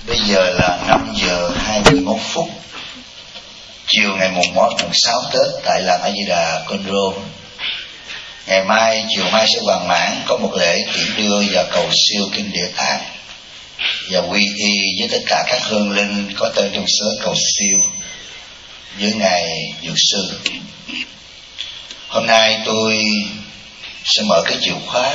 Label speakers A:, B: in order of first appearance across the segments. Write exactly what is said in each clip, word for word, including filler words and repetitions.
A: Bây giờ là năm giờ hai mươi mốt phút chiều ngày mùng một mùng sáu Tết tại làng A Di Đà Côn Rô. Ngày mai chiều mai sẽ hoàn mãn có một lễ tiễn đưa và cầu siêu kinh Địa Tạng và quy y với tất cả các hương linh có tên trong sớ cầu siêu với ngài Dược Sư. Hôm nay tôi sẽ mở cái chìa khóa.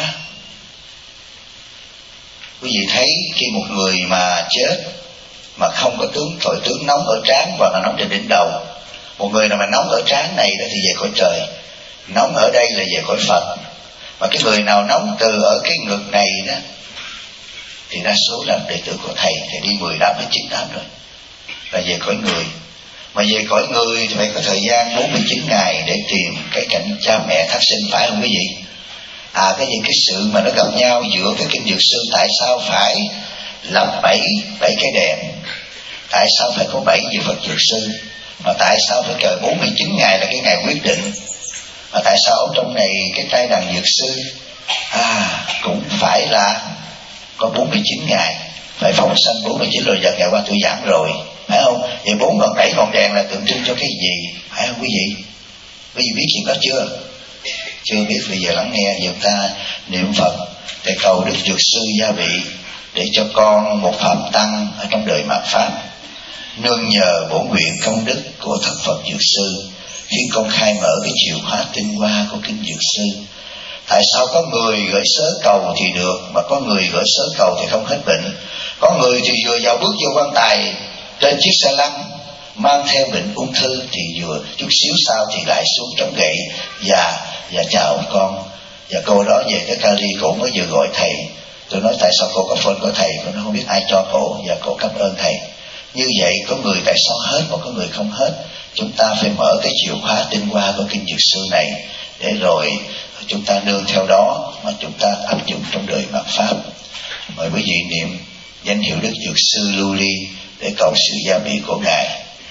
A: Quý vị thấy khi một người mà chết mà không có tướng tội tướng nóng ở trán và là nóng trên đỉnh đầu, một người nào mà nóng ở trán này đó thì về cõi trời, nóng ở đây là về cõi Phật. Mà cái người nào nóng từ ở cái ngực này đó thì đa số là đệ tử của thầy, thầy đi mười đám hay chín đám rồi, là về cõi người. Mà về cõi người thì phải có thời gian bốn mươi chín ngày để tìm cái cảnh cha mẹ thác sinh, phải không quý vị? À, cái gì cái sự mà nó gặp nhau giữa cái kinh Dược Sư, tại sao phải lập bảy bảy cái đèn, tại sao phải có bảy vị Phật Dược Sư, mà tại sao phải chờ bốn mươi chín ngày là cái ngày quyết định, mà tại sao ở trong này cái trai đàn Dược Sư à cũng phải là có bốn mươi chín ngày, phải phóng sanh bốn mươi chín rồi. Giờ ngày qua tôi giảng rồi, phải không? Vậy bốn ngọn bảy ngọn đèn là tượng trưng cho cái gì, phải không quý vị? Quý vị biết chuyện đó chưa? Chưa biết. Bây giờ lắng nghe, giờ ta niệm Phật để cầu Đức Dược Sư gia vị để cho con một phạm tăng ở trong đời mạt pháp, nương nhờ bổn nguyện công đức của thất Phật Dược Sư khi con khai mở cái chìa khóa tinh hoa của kinh Dược Sư. Tại sao có người gửi sớ cầu thì được, mà có người gửi sớ cầu thì không hết bệnh? Có người thì vừa vào bước vô quan tài trên chiếc xe lăn mang theo bệnh ung thư, thì vừa chút xíu sau thì lại xuống trống gậy và và chào ông con. Và cô đó về tới Cali, cổ mới vừa gọi thầy. Tôi nói tại sao cô có phone của thầy? Cô nói không biết ai cho cổ, và cổ cảm ơn thầy. Như vậy có người tại sao hết mà có người không hết? Chúng ta phải mở cái chìa khóa tinh hoa của kinh Dược Sư này để rồi chúng ta nương theo đó mà chúng ta áp dụng trong đời mạt pháp. Mời quý vị niệm danh hiệu Đức Dược Sư Lưu Ly để cầu sự gia bị của ngài.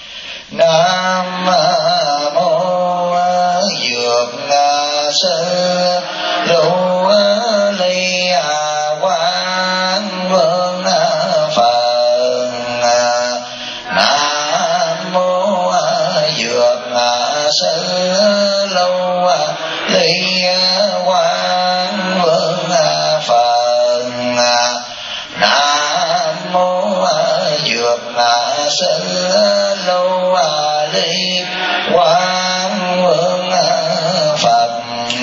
A: Nam mô Dược Sư Lưu Ly Quang Vương Phật. Nam mô Dược Sư Lưu Ly Quang Vương Phật. Nam mô Dược Sư Lưu Ly Quang Vương Phật.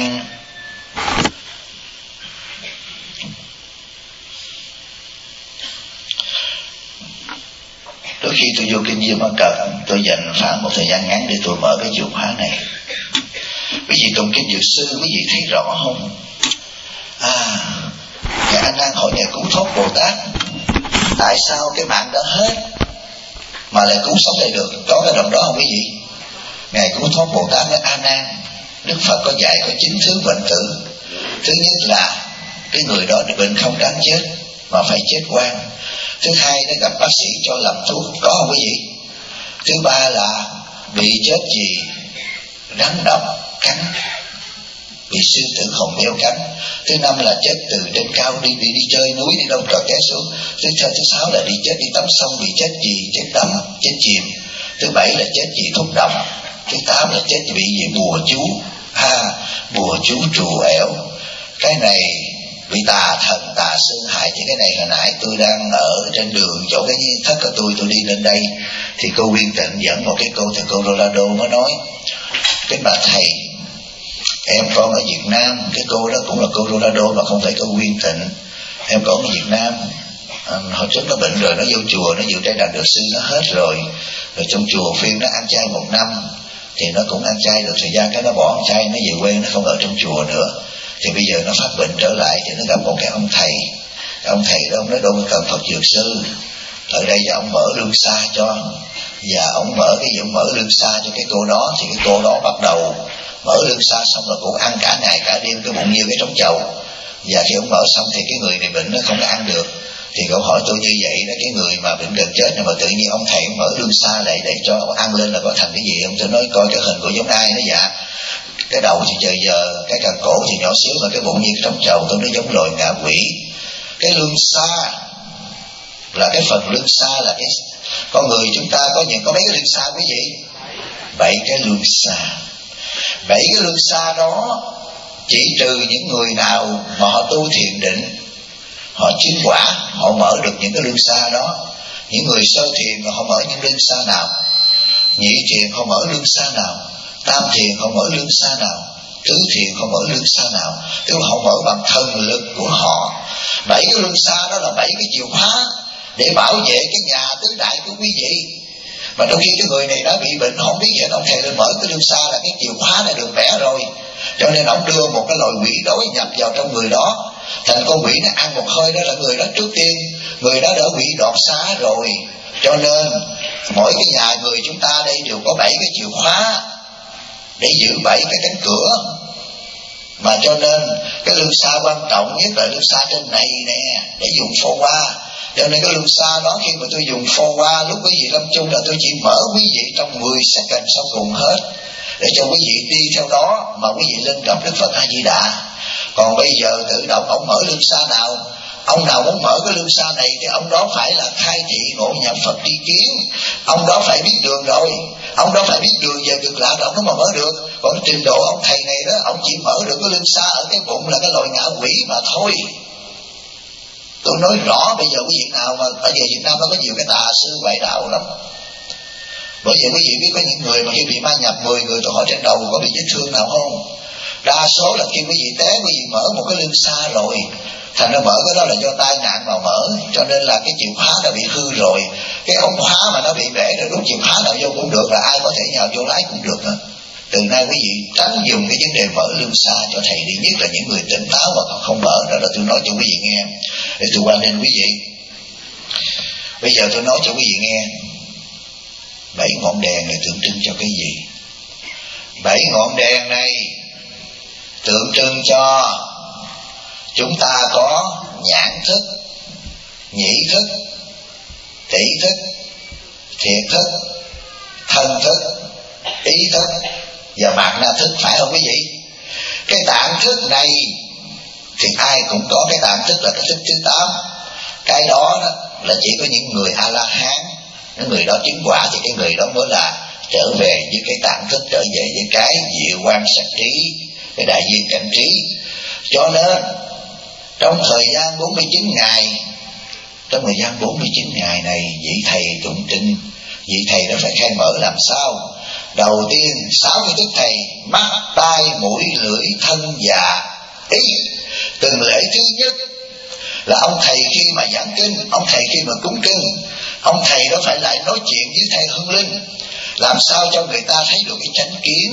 A: Đôi khi tôi vô kinh Diêm Văn Cật, tôi dành khoảng một thời gian ngắn để tôi mở cái chìa khóa này. Quý vị tụng kinh Dược Sư, quý vị thấy rõ không? À, ngài A Nan hỏi ngài Cứu Thoát Bồ Tát, tại sao cái mạng đó hết mà lại cứu sống lại được? Có cái đoạn đó không quý vị? Ngài Cứu Thoát Bồ Tát nói A Nan, Đức Phật có dạy có chín thứ bệnh tử. Thứ nhất là cái người đó bệnh không đáng chết mà phải chết oan. Thứ hai, nó gặp bác sĩ cho làm thuốc, có không quý vị? Thứ ba là bị chết gì rắn độc cắn, bị sư tử hồng đeo cắn. Thứ năm là chết từ trên cao đi đi đi chơi núi đi đâu trò té xuống. Thứ thứ sáu là đi chết đi tắm sông bị chết gì chết đắm chết chìm. Thứ bảy là chết vì thuốc độc. Thứ tám là chết vì gì bùa chú ha à, bùa chú trù ẻo. Cái này bị tà thần tà sư hại. Thì cái này hồi nãy tôi đang ở trên đường chỗ cái thất của tôi tôi đi lên đây thì cô Nguyên Tịnh dẫn một cái cô thầy cô Rolando mới nói, cái bà thầy em con ở Việt Nam, cái cô đó cũng là cô Rolando mà không phải cô Nguyên Tịnh. Em con ở Việt Nam à, hồi trước nó bệnh rồi, nó vô chùa, nó dự trai đàn Dược Sư nó hết rồi. Rồi trong chùa phiên nó ăn chay một năm thì nó cũng ăn chay được thời gian, cái nó bỏ ăn chay, nó về quê, nó không ở trong chùa nữa. Thì bây giờ nó phát bệnh trở lại thì nó gặp một cái ông thầy. Cái ông thầy đó ông nói đâu có cần Phật Dược Sư ở đây, và ông mở lương xa cho, và ông mở cái gì ông mở lương xa cho cái cô đó. Thì cái cô đó bắt đầu mở lương xa xong rồi cũng ăn cả ngày cả đêm, cái bụng như cái trống chậu. Và khi ông mở xong thì cái người này bệnh nó không có ăn được. Thì cậu hỏi tôi như vậy đó, cái người mà bệnh gần chết nhưng mà tự nhiên ông thầy ông mở lương xa lại để cho ông ăn lên là có thành cái gì không? Tôi nói coi cái hình của giống ai. Nó dạ cái đầu thì trời giờ, cái càng cổ thì nhỏ xíu, mà cái bụng như cái trống trầu. Tôi nói giống loài ngạ quỷ. Cái lương xa là cái phần lương xa, là cái con người chúng ta có những có mấy cái lương xa quý vị? Bảy cái lương xa. Bảy cái lương xa đó chỉ trừ những người nào mà họ tu thiền định, họ chứng quả, họ mở được những cái lương xa đó. Những người sơ thiền họ mở những lương xa nào? Nhị thiền họ mở lương xa nào? Tam thiền họ mở lương xa nào? Tứ thiền họ mở lương xa nào? Tức là họ mở bằng thần lực của họ. Bảy cái lương xa đó là bảy cái chìa khóa để bảo vệ cái nhà tứ đại của quý vị. Mà đôi khi cái người này đã bị bệnh, không biết gì, ông thầy lên mở cái lương xa là cái chìa khóa này được vẽ rồi, cho nên ông đưa một cái loại quỷ đói nhập vào trong người đó. Thành con quỷ nó ăn một hơi đó là người đó trước tiên, người đó đã bị đoạt xá rồi. Cho nên mỗi cái nhà người chúng ta đây đều có bảy cái chìa khóa để giữ bảy cái cánh cửa. Mà cho nên cái lương xa quan trọng nhất là lương xa trên này nè, để dùng phô qua. Cho nên cái lương xa đó khi mà tôi dùng phô qua, lúc quý vị lâm chung là tôi chỉ mở quý vị trong mười second sau cùng hết, để cho quý vị đi theo đó mà quý vị lên đọc Đức Phật A Di Đà. Còn bây giờ tự động ông mở lương xa nào, ông nào muốn mở cái lương xa này thì ông đó phải là khai thị ngộ nhập Phật tri kiến, ông đó phải biết đường rồi, ông đó phải biết đường về cực lạc rồi ông mới mở được. Còn trình độ ông thầy này đó, ông chỉ mở được cái lương xa ở cái bụng là cái loài ngạ quỷ mà thôi. Tôi nói rõ bây giờ quý vị nào mà ở về Việt Nam nó có nhiều cái tà sư ngoại đạo lắm. Bởi vậy quý vị biết có những người mà khi bị ma nhập mười người, tôi hỏi trên đầu có bị vết thương nào không? Đa số là khi quý vị té, quý vị mở một cái lưng xa rồi, thành ra mở cái đó là do tai nạn mà mở, cho nên là cái chìa khóa đã bị hư rồi. Cái ống khóa mà nó bị bể rồi, đúng chìa khóa nào vô cũng được, là ai có thể nhào vô lái cũng được đó. Từ nay quý vị tránh dùng cái vấn đề mở lương xa cho thầy đi, nhất là những người tỉnh táo mà còn không mở. Đó là tôi nói cho quý vị nghe để tôi quan lên quý vị. Bây giờ tôi nói cho quý vị nghe, bảy ngọn đèn này tượng trưng cho cái gì? Bảy ngọn đèn này tượng trưng cho chúng ta có nhãn thức, nhĩ thức, tỷ thức, thiệt thức, thân thức, ý thức và mạt na thức, phải không quý vị? Cái tạng thức này thì ai cũng có, cái tạng thức là cái thức thứ tám. Cái đó, đó là chỉ có những người A-la-hán, những người đó chứng quả thì cái người đó mới là trở về với cái tạng thức, trở về với cái diệu quan sắc trí, cái đại duyên cảnh trí. Cho nên trong thời gian bốn mươi chín ngày, trong thời gian bốn mươi chín ngày này, vị thầy tụng trinh, vị thầy đã phải khai mở làm sao? Đầu tiên sáu cái thức thầy: mắt, tai, mũi, lưỡi, thân và ý. Từng lễ thứ nhất là ông thầy khi mà giảng kinh, ông thầy khi mà cúng kinh, ông thầy đó phải lại nói chuyện với thầy Hương Linh, làm sao cho người ta thấy được cái chánh kiến.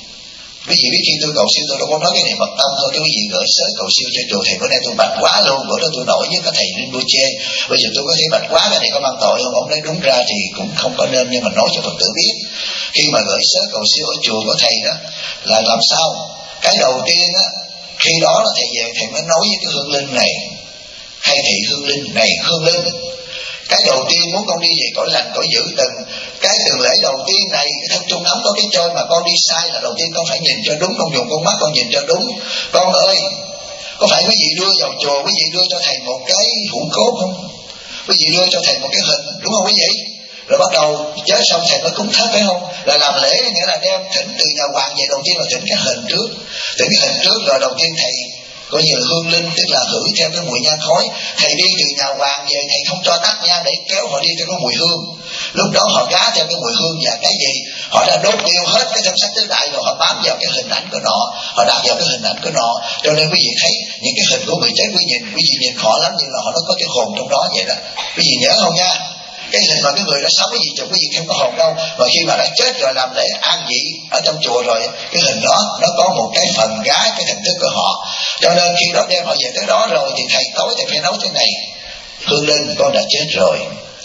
A: Quý vị biết khi tôi cầu siêu tôi đâu có nói cái này mật tâm thôi, tôi quý vị gửi sớ cầu siêu cho chùa thầy. Bữa nay tôi bạch quá luôn, bữa đó tôi nổi với các thầy Linh Bô Chê. Bây giờ tôi có thể bạch quá cái này có mang tội không? Ông nói đúng ra thì cũng không có nên, nhưng mà nói cho Phật tử biết. Khi mà gửi sớ cầu siêu ở chùa của thầy đó là làm sao? Cái đầu tiên á, khi đó là thầy về thầy mới nói với cái Hương Linh này: hay thị Hương Linh này, Hương Linh, cái đầu tiên muốn con đi về cõi lành cõi dữ, từng cái từng lễ đầu tiên này, cái thân trung ấm có cái trôi mà con đi sai là đầu tiên con phải nhìn cho đúng, con dùng con mắt con nhìn cho đúng. Con ơi, có phải quý vị đưa vào chùa, quý vị đưa cho thầy một cái hũ cốt không? Quý vị đưa cho thầy một cái hình, đúng không quý vị? Rồi bắt đầu chết xong thầy mới cúng thất, phải không? Là làm lễ nghĩa là đem thỉnh từ nhà hoàng về, đầu tiên là thỉnh cái hình trước, thỉnh cái hình trước rồi đầu tiên thầy coi như là hương linh, tức là hửi theo cái mùi nhang khói. Thầy đi từ nhà hoàng về, thầy không cho tắt nhang để kéo họ đi theo cái mùi hương. Lúc đó họ gá theo cái mùi hương và cái gì họ đã đốt tiêu hết cái thân sắc tứ đại rồi, họ bám vào cái hình ảnh của nó, họ đặt vào cái hình ảnh của nó. Cho nên quý vị thấy những cái hình của người chết, quý vị nhìn, quý vị nhìn họ lắm, như là họ nó có cái hồn trong đó vậy đó. Quý vị nhớ không nha? Cái hình mà cái người đã sống, cái gì chồng cái gì không có hồn đâu, mà khi mà đã chết rồi làm lễ an vị ở trong chùa rồi, cái hình đó nó có một cái phần gái cái thần thức của họ. Cho nên khi đó đem họ về tới đó rồi thì thầy tối thầy phải nói thế này: Hương Linh, con đã chết rồi,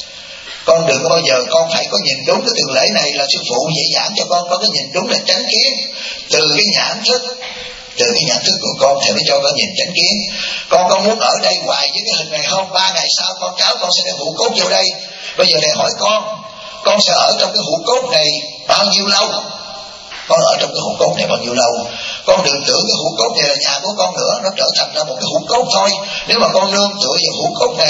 A: con đừng có bao giờ con phải có nhìn đúng cái từng lễ này, là sư phụ dạy giảng cho con có cái nhìn đúng là chánh kiến từ cái nhãn thức, từ cái nhận thức của con thầy mới cho con nhìn chánh kiến. Con con muốn ở đây hoài với cái hình này không? Ba ngày sau con cháu con sẽ đem hũ cốt vô đây. Bây giờ thầy hỏi con, con sẽ ở trong cái hũ cốt này bao nhiêu lâu? Con ở trong cái hũ cốt này bao nhiêu lâu? Con đừng tưởng cái hũ cốt này là nhà của con nữa, nó trở thành ra một cái hũ cốt thôi. Nếu mà con nương tựa vào hũ cốt này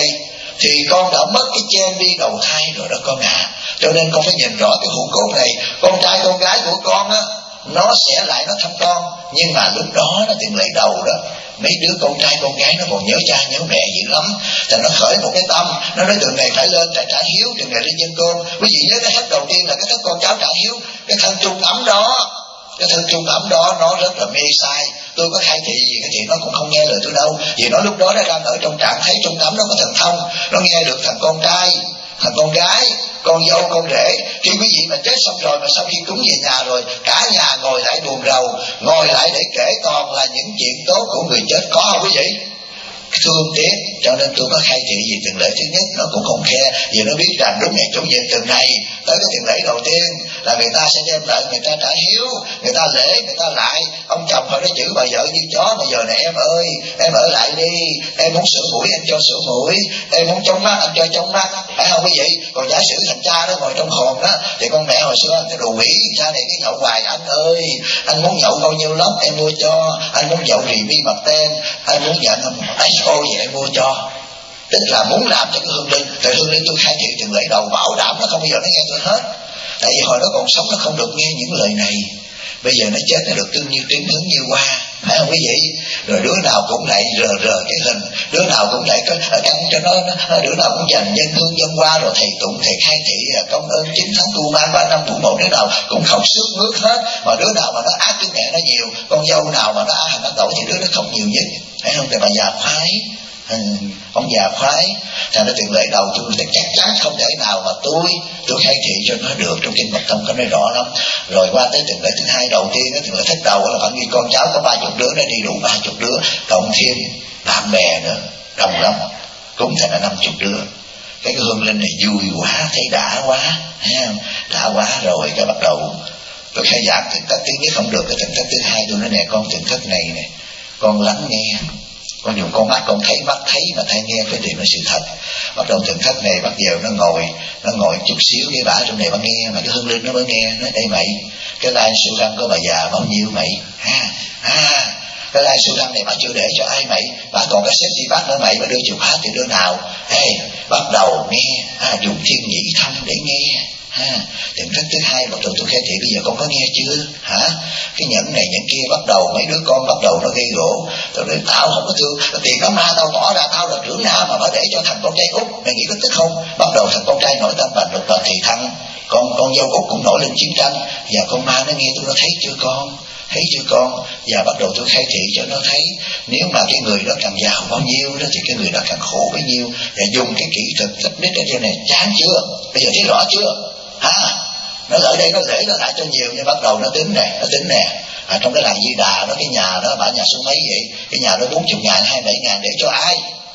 A: thì con đã mất cái gen đi đầu thai rồi đó con à. Cho nên con phải nhìn rõ cái hũ cốt này. Con trai con gái của con á, nó sẽ lại nó thăm con, nhưng mà lúc đó nó tiền lệ đầu đó, mấy đứa con trai con gái nó còn nhớ cha nhớ mẹ dữ lắm, thì nó khởi một cái tâm, nó nói từ này phải lên phải trả hiếu, từ này lên dân côn. Quý vị nhớ cái thất đầu tiên là cái thất con cháu trả hiếu, cái thân trung ấm đó, cái thân trung ấm đó nó rất là mê sai. Tôi có khai thị gì cái chị nó cũng không nghe lời tôi đâu, vì nó lúc đó nó đang ở trong trạng thấy trung ấm nó có thần thông, nó nghe được thằng con trai, thằng con gái, con dâu con rể. Khi quý vị mà chết xong rồi, mà sau khi cúng về nhà rồi, cả nhà ngồi lại buồn rầu, ngồi lại để kể toàn là những chuyện tốt của người chết, có không quý vị? Thương tiếc. Cho nên tôi có khai thị gì tiền lễ thứ nhất nó cũng không khe, vì nó biết rằng đúng ngày chủ nhật từ này tới cái tiền lễ đầu tiên là người ta sẽ đem lại, người ta trả hiếu, người ta lễ, người ta lại. Ông chồng hồi đó chữ bà vợ như chó, mà giờ này em ơi em ở lại đi, em muốn sửa mũi anh cho sửa mũi, em muốn chống mắt anh cho chống mắt, phải không quý vị? Còn giả sử thằng cha đó ngồi trong hồn đó, thì con mẹ hồi xưa cái đồ quỷ cha này cái nhậu hoài, anh ơi anh muốn nhậu bao nhiêu lắm em mua cho, anh muốn nhậu rì mi mặt ten, anh muốn nhận ét o vậy em mua cho. Tức là muốn làm cho cái hương linh. Tại hương linh tôi khai thị từng lễ đầu bảo đảm nó không bao giờ nó nghe tôi hết, tại vì hồi đó còn sống nó không được nghe những lời này. Bây giờ nó chết nó được tương như tiếng hướng như hoa, phải không quý vị? Rồi đứa nào cũng lại rờ rờ cái hình, đứa nào cũng lại có căng cho nó, nó đứa nào cũng dành dân hương dân hoa, rồi thầy tụng thầy khai thị công ơn chín tháng tu ban ba năm tu một, đứa nào cũng khóc sướt mướt hết. Mà đứa nào mà nó ác với mẹ nó nhiều, con dâu nào mà nó á hành nó tội thì đứa nó khóc nhiều nhất, phải không? Tại bà già khoái, ừ, ông già khoái. Thành ra tiền lễ đầu tôi thì chắc chắn không thể nào mà tôi tôi khai thị cho nó được, trong kinh Mật Tông có nói rõ lắm. Rồi qua tới tiền lễ thứ hai đầu tiên, cái tiền lễ thất đầu là phải ghi con cháu có ba chục đứa, nó đi đủ ba chục đứa, cộng thêm bạn bè nữa, đông lắm, cũng thành là năm chục đứa. Cái, cái hương linh này vui quá, thấy đã quá, thấy không? Đã quá rồi cái bắt đầu tôi khai giảng tỉnh thất thứ nhất không được, cái tỉnh thất thứ hai tôi nói nè con, tỉnh thất này nè con lắng nghe, con dùng con mắt con thấy, mắt thấy mà tai nghe cái điều nó sự thật. Bắt đầu tỉnh thất này bắt đầu nó ngồi, nó ngồi chút xíu cái bả trong này bà nghe, mà cái hương linh nó mới nghe, nói đây mày, cái lai siêu răng của bà già bao nhiêu mày, ha, ha, cái lai siêu răng này bà chưa để cho ai mày, bà còn cái xếp đi bát nữa mày, bà đưa chìa khóa từ đứa nào, hey, bắt đầu nghe, ha, dùng thiên nhĩ thông để nghe. Ha, tỉnh thất thứ hai bắt đầu tôi khai thị, bây giờ con có nghe chưa hả? Cái nhẫn này nhẫn kia, bắt đầu mấy đứa con bắt đầu nó gây gỗ. Tôi nói tao không có thương, tiền nó ma tao tỏ ra tao là trưởng nam mà nó để cho thằng con trai út, mày nghĩ có tức không? Bắt đầu thằng con trai nổi tên bành lục bật thì thằng con con dâu út cũng nổi lên chiến tranh. Và con ma nó nghe tôi nó thấy chưa con? Thấy chưa con? Và bắt đầu tôi khai thị cho nó thấy, nếu mà cái người đó càng giàu bao nhiêu đó thì cái người đó càng khổ bấy nhiêu. Và dùng cái kỹ thuật tích nít ở trên này, chán chưa? Bây giờ thấy rõ chưa? À, nó ở đây nó để nó lại cho nhiều, nhưng bắt đầu nó tính nè, nó tính nè. À, trong cái làng Di Đà đó, cái nhà đó bả nhà số mấy vậy, cái nhà đó bốn mươi ngàn, hai mươi bảy ngàn để cho ai?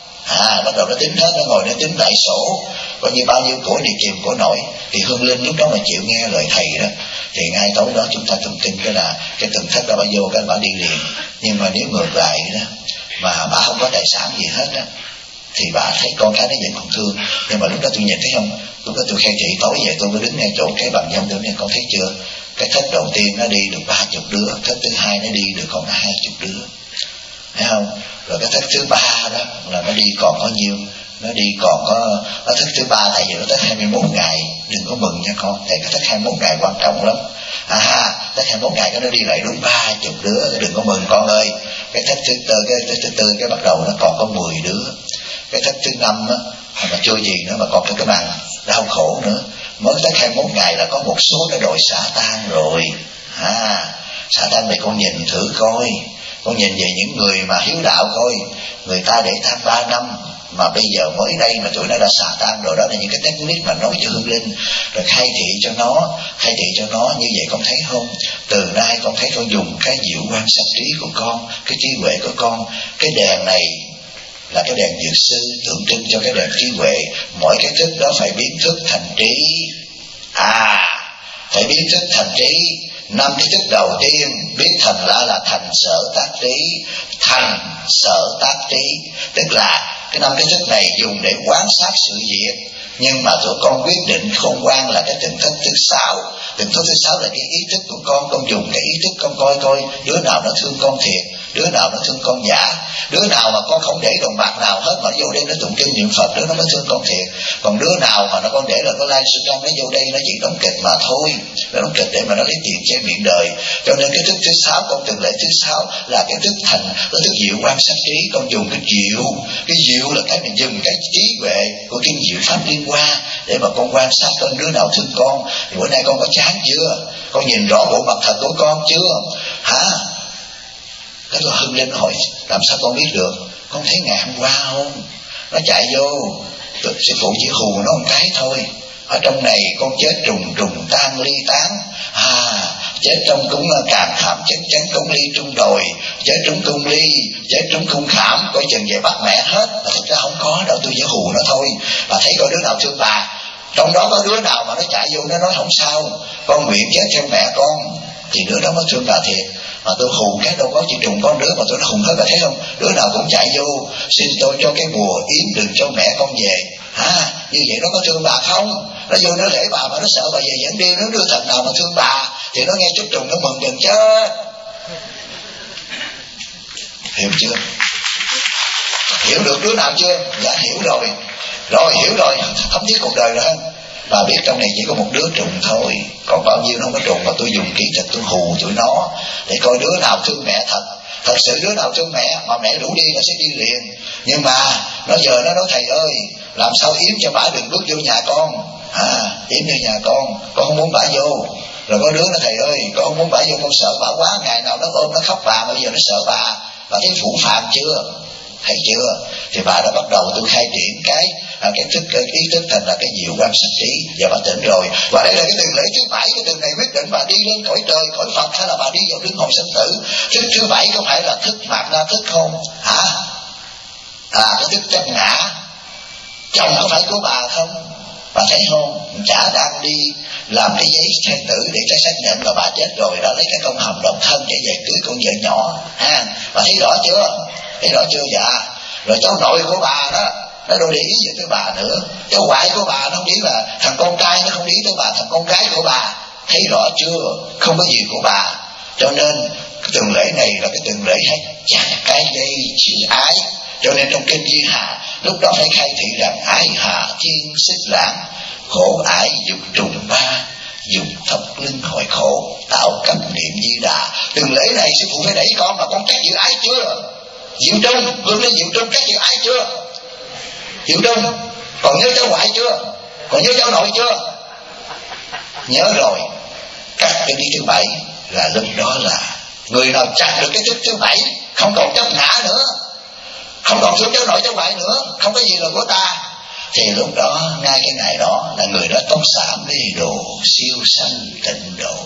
A: À, bắt đầu nó tính hết, nó ngồi nó tính đại sổ, coi như bao nhiêu của đi kìm của nổi. Thì hương linh lúc đó mà chịu nghe lời thầy đó, thì ngay tối đó chúng ta tụng kinh cái là cái từng thất đó bà vô cái bà đi liền. Nhưng mà nếu ngược lại đó, mà bà không có tài sản gì hết đó, thì bà thấy con cái nó vẫn còn thương. Nhưng mà lúc đó tôi nhìn thấy không, lúc đó tôi khai thị tối về tôi mới đứng ngay chỗ cái bằng dông tôi nói con thấy chưa, cái thất đầu tiên nó đi được ba chục đứa, thất thứ hai nó đi được còn hai chục đứa, thấy không? Rồi cái thất thứ ba đó là nó đi còn có nhiêu, nó đi còn có, nó thất thứ ba tại vì nó tới hai mươi mốt ngày, đừng có mừng nha con, tại cái thất hai mươi mốt ngày quan trọng lắm. À, thất hai mươi mốt ngày nó đi lại đúng ba chục đứa, đừng có mừng con ơi. Cái thất thứ tư, cái thất thứ tư cái bắt đầu nó còn có mười đứa. Cái thất thứ năm á, mà chưa gì nữa mà còn cái cái bằng đau khổ nữa. Mới tới hai mươi mốt ngày là có một số cái đội xả tan rồi. À, xả tan này con nhìn thử coi, con nhìn về những người mà hiếu đạo coi, người ta để tham ba năm mà bây giờ mới đây mà tụi nó đã xả tan rồi. Đó là những cái technique mà nói cho hương linh, rồi khai thị cho nó, khai thị cho nó như vậy. Con thấy không, từ nay con thấy con dùng cái diệu quan sát trí của con, cái trí huệ của con. Cái đèn này là cái đèn dược sư, tượng trưng cho cái đèn trí huệ. Mỗi cái thức đó phải biến thức thành trí. À, phải biến thức thành trí. Năm cái thức đầu tiên biến thành là là thành sở tác trí. Thành sở tác trí, tức là cái năm cái thức này dùng để quan sát sự việc. Nhưng mà tụi con quyết định khôn ngoan là cái tỉnh thức thứ sáu. Tỉnh thức thứ sáu là cái ý thức của con. Con dùng cái ý thức con coi coi đứa nào nó thương con thiệt, đứa nào nó thương con giả, đứa nào mà con không để đồng bạc nào hết mà vô đây nó tụng kinh niệm Phật, đứa nó mới thương con thiệt. Còn đứa nào mà nó con để là có lai sư trang, nó vô đây nó chỉ đóng kịch mà thôi, nó đóng kịch để mà nó lấy tiền chơi miệng đời. Cho nên cái thức thứ sáu, con từng lễ thứ sáu là cái thức thành, cái thức diệu quan sát trí. Con dùng cái diệu, cái diệu là cái mình dùng cái trí huệ của kinh diệu pháp liên hoa để mà con quan sát con đứa nào thương con. Thì bữa nay con có chán chưa? Con nhìn rõ bộ mặt thật của con chưa? Hả? Cái là Hưng Linh hỏi làm sao con biết được? Con thấy ngày hôm qua không? Nó chạy vô, sư phụ chỉ hù nó một cái thôi. Ở trong này con chết trùng trùng tan ly tán. À, chết trong cúng càng khảm, chết chén cúng ly trung đồi, chết trúng cung ly, chết trúng cung khảm, coi chừng về bắt mẹ hết. Mà thực ra không có đâu, tôi chỉ hù nó thôi. Bà thấy có đứa nào thương bà? Trong đó có đứa nào mà nó chạy vô nó nói không sao, con nguyện chết theo mẹ con, thì đứa đó mới thương bà thiệt. Mà tôi hù cái đâu có chỉ trùng con đứa mà tôi nó hùng hết, bà thấy không? Đứa nào cũng chạy vô xin tôi cho cái bùa yếm đừng cho mẹ con về. À, như vậy nó có thương bà không? Nó vô nó lễ bà mà nó sợ bà về dẫn đi, nó đưa thần nào mà thương bà thì nó nghe chút trùng nó mừng đừng chứ. Hiểu chưa? Hiểu được đứa nào chưa? Dạ hiểu rồi. Rồi hiểu rồi, thấm thiết cuộc đời rồi. Bà biết trong này chỉ có một đứa trùng thôi, còn bao nhiêu nó không có trùng, mà tôi dùng kỹ thuật tôi hù tụi nó để coi đứa nào thương mẹ thật. Thật sự đứa nào thương mẹ mà mẹ rủ đi nó sẽ đi liền. Nhưng mà nó giờ nó nói thầy ơi, làm sao yếm cho bà đừng bước vô nhà con. À, yếm vô nhà con, con không muốn bà vô. Rồi có đứa nó thầy ơi, con không muốn bà vô, con sợ bà quá, ngày nào nó ôm nó khóc bà, bây giờ nó sợ bà. Bà thấy phủ phạm chưa? Thấy chưa? Thì bà đã bắt đầu tôi khai triển cái à, cái thức cái ý thức thành là cái diệu quan sát trí, và bà tỉnh rồi. Và đây là cái tuần lễ thứ bảy, cái tuần này quyết định bà đi lên cõi trời cõi Phật hay là bà đi vào luân hồi sinh tử. Thức thứ bảy có phải là thức mạt na thức không? Hả? À, cái thức chấp ngã. Chồng có phải của bà không? Bà thấy không? Chả đang đi làm cái giấy thầy tử để cho xác nhận là bà chết rồi, đã lấy cái công hàm độc thân để về cưới con vợ nhỏ. Ha, bà thấy rõ chưa? Thấy rõ chưa? Dạ. Rồi cháu nội của bà đó, nó đâu để ý gì tới bà nữa. Cháu ngoại của bà nó không biết là thằng con trai nó không để ý tới bà, thằng con gái của bà. Thấy rõ chưa? Không có gì của bà. Cho nên cái tuần lễ này là cái tuần lễ hay chặt cái dây chữ ái. Cho nên trong kinh Di Hà lúc đó phải khai thị rằng ái hà thiên xích lãng, khổ ải dục trùng ba, dùng thập linh hồi khổ, tạo cấp niệm Di Đà. Tuần lễ này sư phụ phải đẩy con mà con chắc chữ ái chưa? Diệu Trung, vươn lên Diệu Trung chắc chữ ái chưa? Diệu Trung, còn nhớ cháu ngoại chưa? Còn nhớ cháu nội chưa? Nhớ rồi. Cắt cái đi thứ bảy là lúc đó là người nào chặt được cái thức thứ bảy không còn chấp ngã nữa, không còn thương cháu nội cháu ngoại nữa, không có gì là của ta, thì lúc đó ngay cái ngày đó là người đó tống xả mê đồ siêu sanh tịnh độ.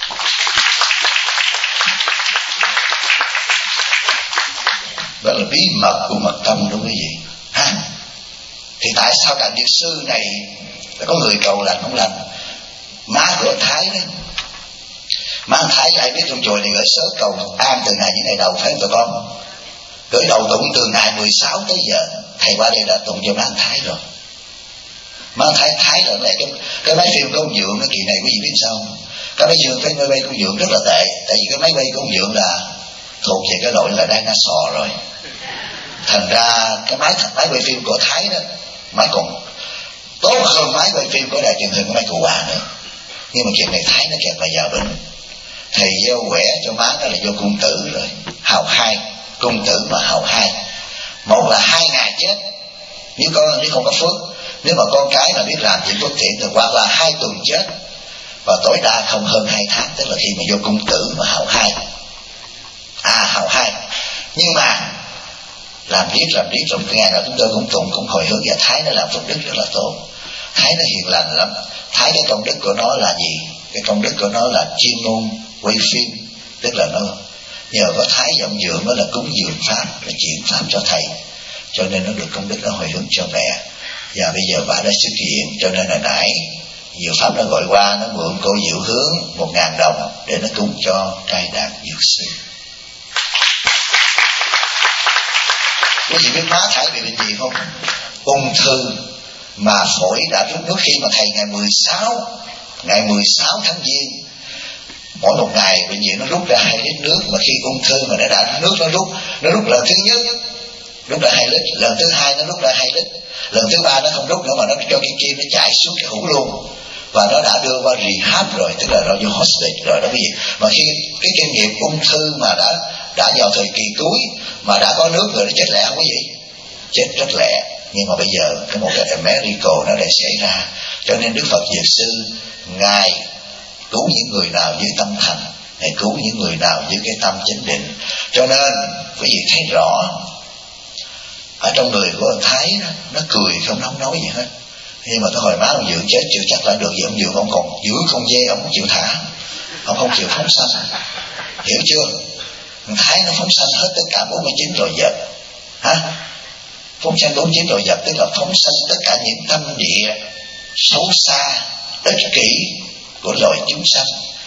A: Đó là bí mật của mật tâm đúng cái gì ha. Thì tại sao Đại Điệp Sư này là có người cầu lành không lành? Má của Thái đấy, má Thái ai biết trong chùa này gửi sớ cầu an từ ngày những ngày đầu phải không tụi con? Gửi đầu tụng từ ngày mười sáu tới giờ, thầy qua đây đã tụng cho má Thái rồi. Má Thái Thái là lại cái, cái máy phim công dưỡng nó kỳ này quý vị biết sao không? Cái máy dương cái máy bay công dưỡng rất là tệ, tại vì cái máy bay công dưỡng là thuộc về cái loại là dinosaur rồi. Thành ra cái máy máy quay phim của Thái đó, máy còn tốt hơn máy quay phim của đài truyền hình của máy cụ Hòa nữa. Nhưng mà chuyện này Thái nó kẹt vào giờ bên thầy gieo quẻ cho má đó là vô cung tử rồi, hào hai cung tử mà hào hai. Một là hai ngày chết nếu con nếu không có phước, nếu mà con cái mà biết làm chuyện phước thiện thì hoặc là hai tuần chết, và tối đa không hơn hai tháng, tức là khi mà vô cung tử mà hào hai. À hào hai. Nhưng mà làm riết làm riết trong cái ngày nào chúng tôi cũng tụng cũng hồi hướng, và Thái nó làm phước đức rất là tốt. Thái nó hiền lành lắm. Thái cái công đức của nó là gì? Cái công đức của nó là chuyên môn quay phim, tức là nó nhờ có Thái giọng dượng nó là cúng dường pháp, là chuyển pháp cho thầy, cho nên nó được công đức nó hồi hướng cho mẹ. Và bây giờ bà đã xuất hiện, cho nên là nãy Diệu Pháp nó gọi qua, nó mượn cô Diệu Hướng một ngàn đồng để nó cúng cho trai đàn dược sư. Quý vị biết má Thái bị bệnh gì không? Ung thư mà phổi đã rút nước. Khi mà thầy ngày mười sáu ngày mười sáu tháng Giêng mỗi một ngày bệnh viện nó rút ra hai lít nước, mà khi ung thư mà nó đã nước nó rút nó rút lần thứ nhất rút ra hai lít, lần thứ hai nó rút ra hai lít, lần thứ ba nó không rút nữa mà nó cho cái kim nó chạy xuống cái hũ luôn, và nó đã đưa qua rehab rồi, tức là nó vô hospital rồi đó quý vị. Mà khi cái kinh nghiệm ung thư mà đã đã vào thời kỳ cuối mà đã có nước rồi, nó chết lẹ không quý vị? Chết rất lẹ. Nhưng mà bây giờ cái một cái miracle nó lại xảy ra, cho nên Đức Phật Dược Sư ngài cứu những người nào với tâm thành, ngài cứu những người nào với cái tâm chánh định. Cho nên quý vị thấy rõ ở trong người của ông Thái đó, nó cười không nói nói gì hết. Nhưng mà cái hồi má ông Dượng chết chưa chắc lại được gì, ông Dượng ông còn giữ con dê, ông không chịu thả, ông không chịu phóng sanh, hiểu chưa? Thằng Thái nó phóng sanh hết tất cả bốn mươi chín loài vật, hả? Phóng sanh bốn mươi chín loài vật tức là phóng sanh tất cả những tâm địa xấu xa, ích kỷ của loài chúng sanh.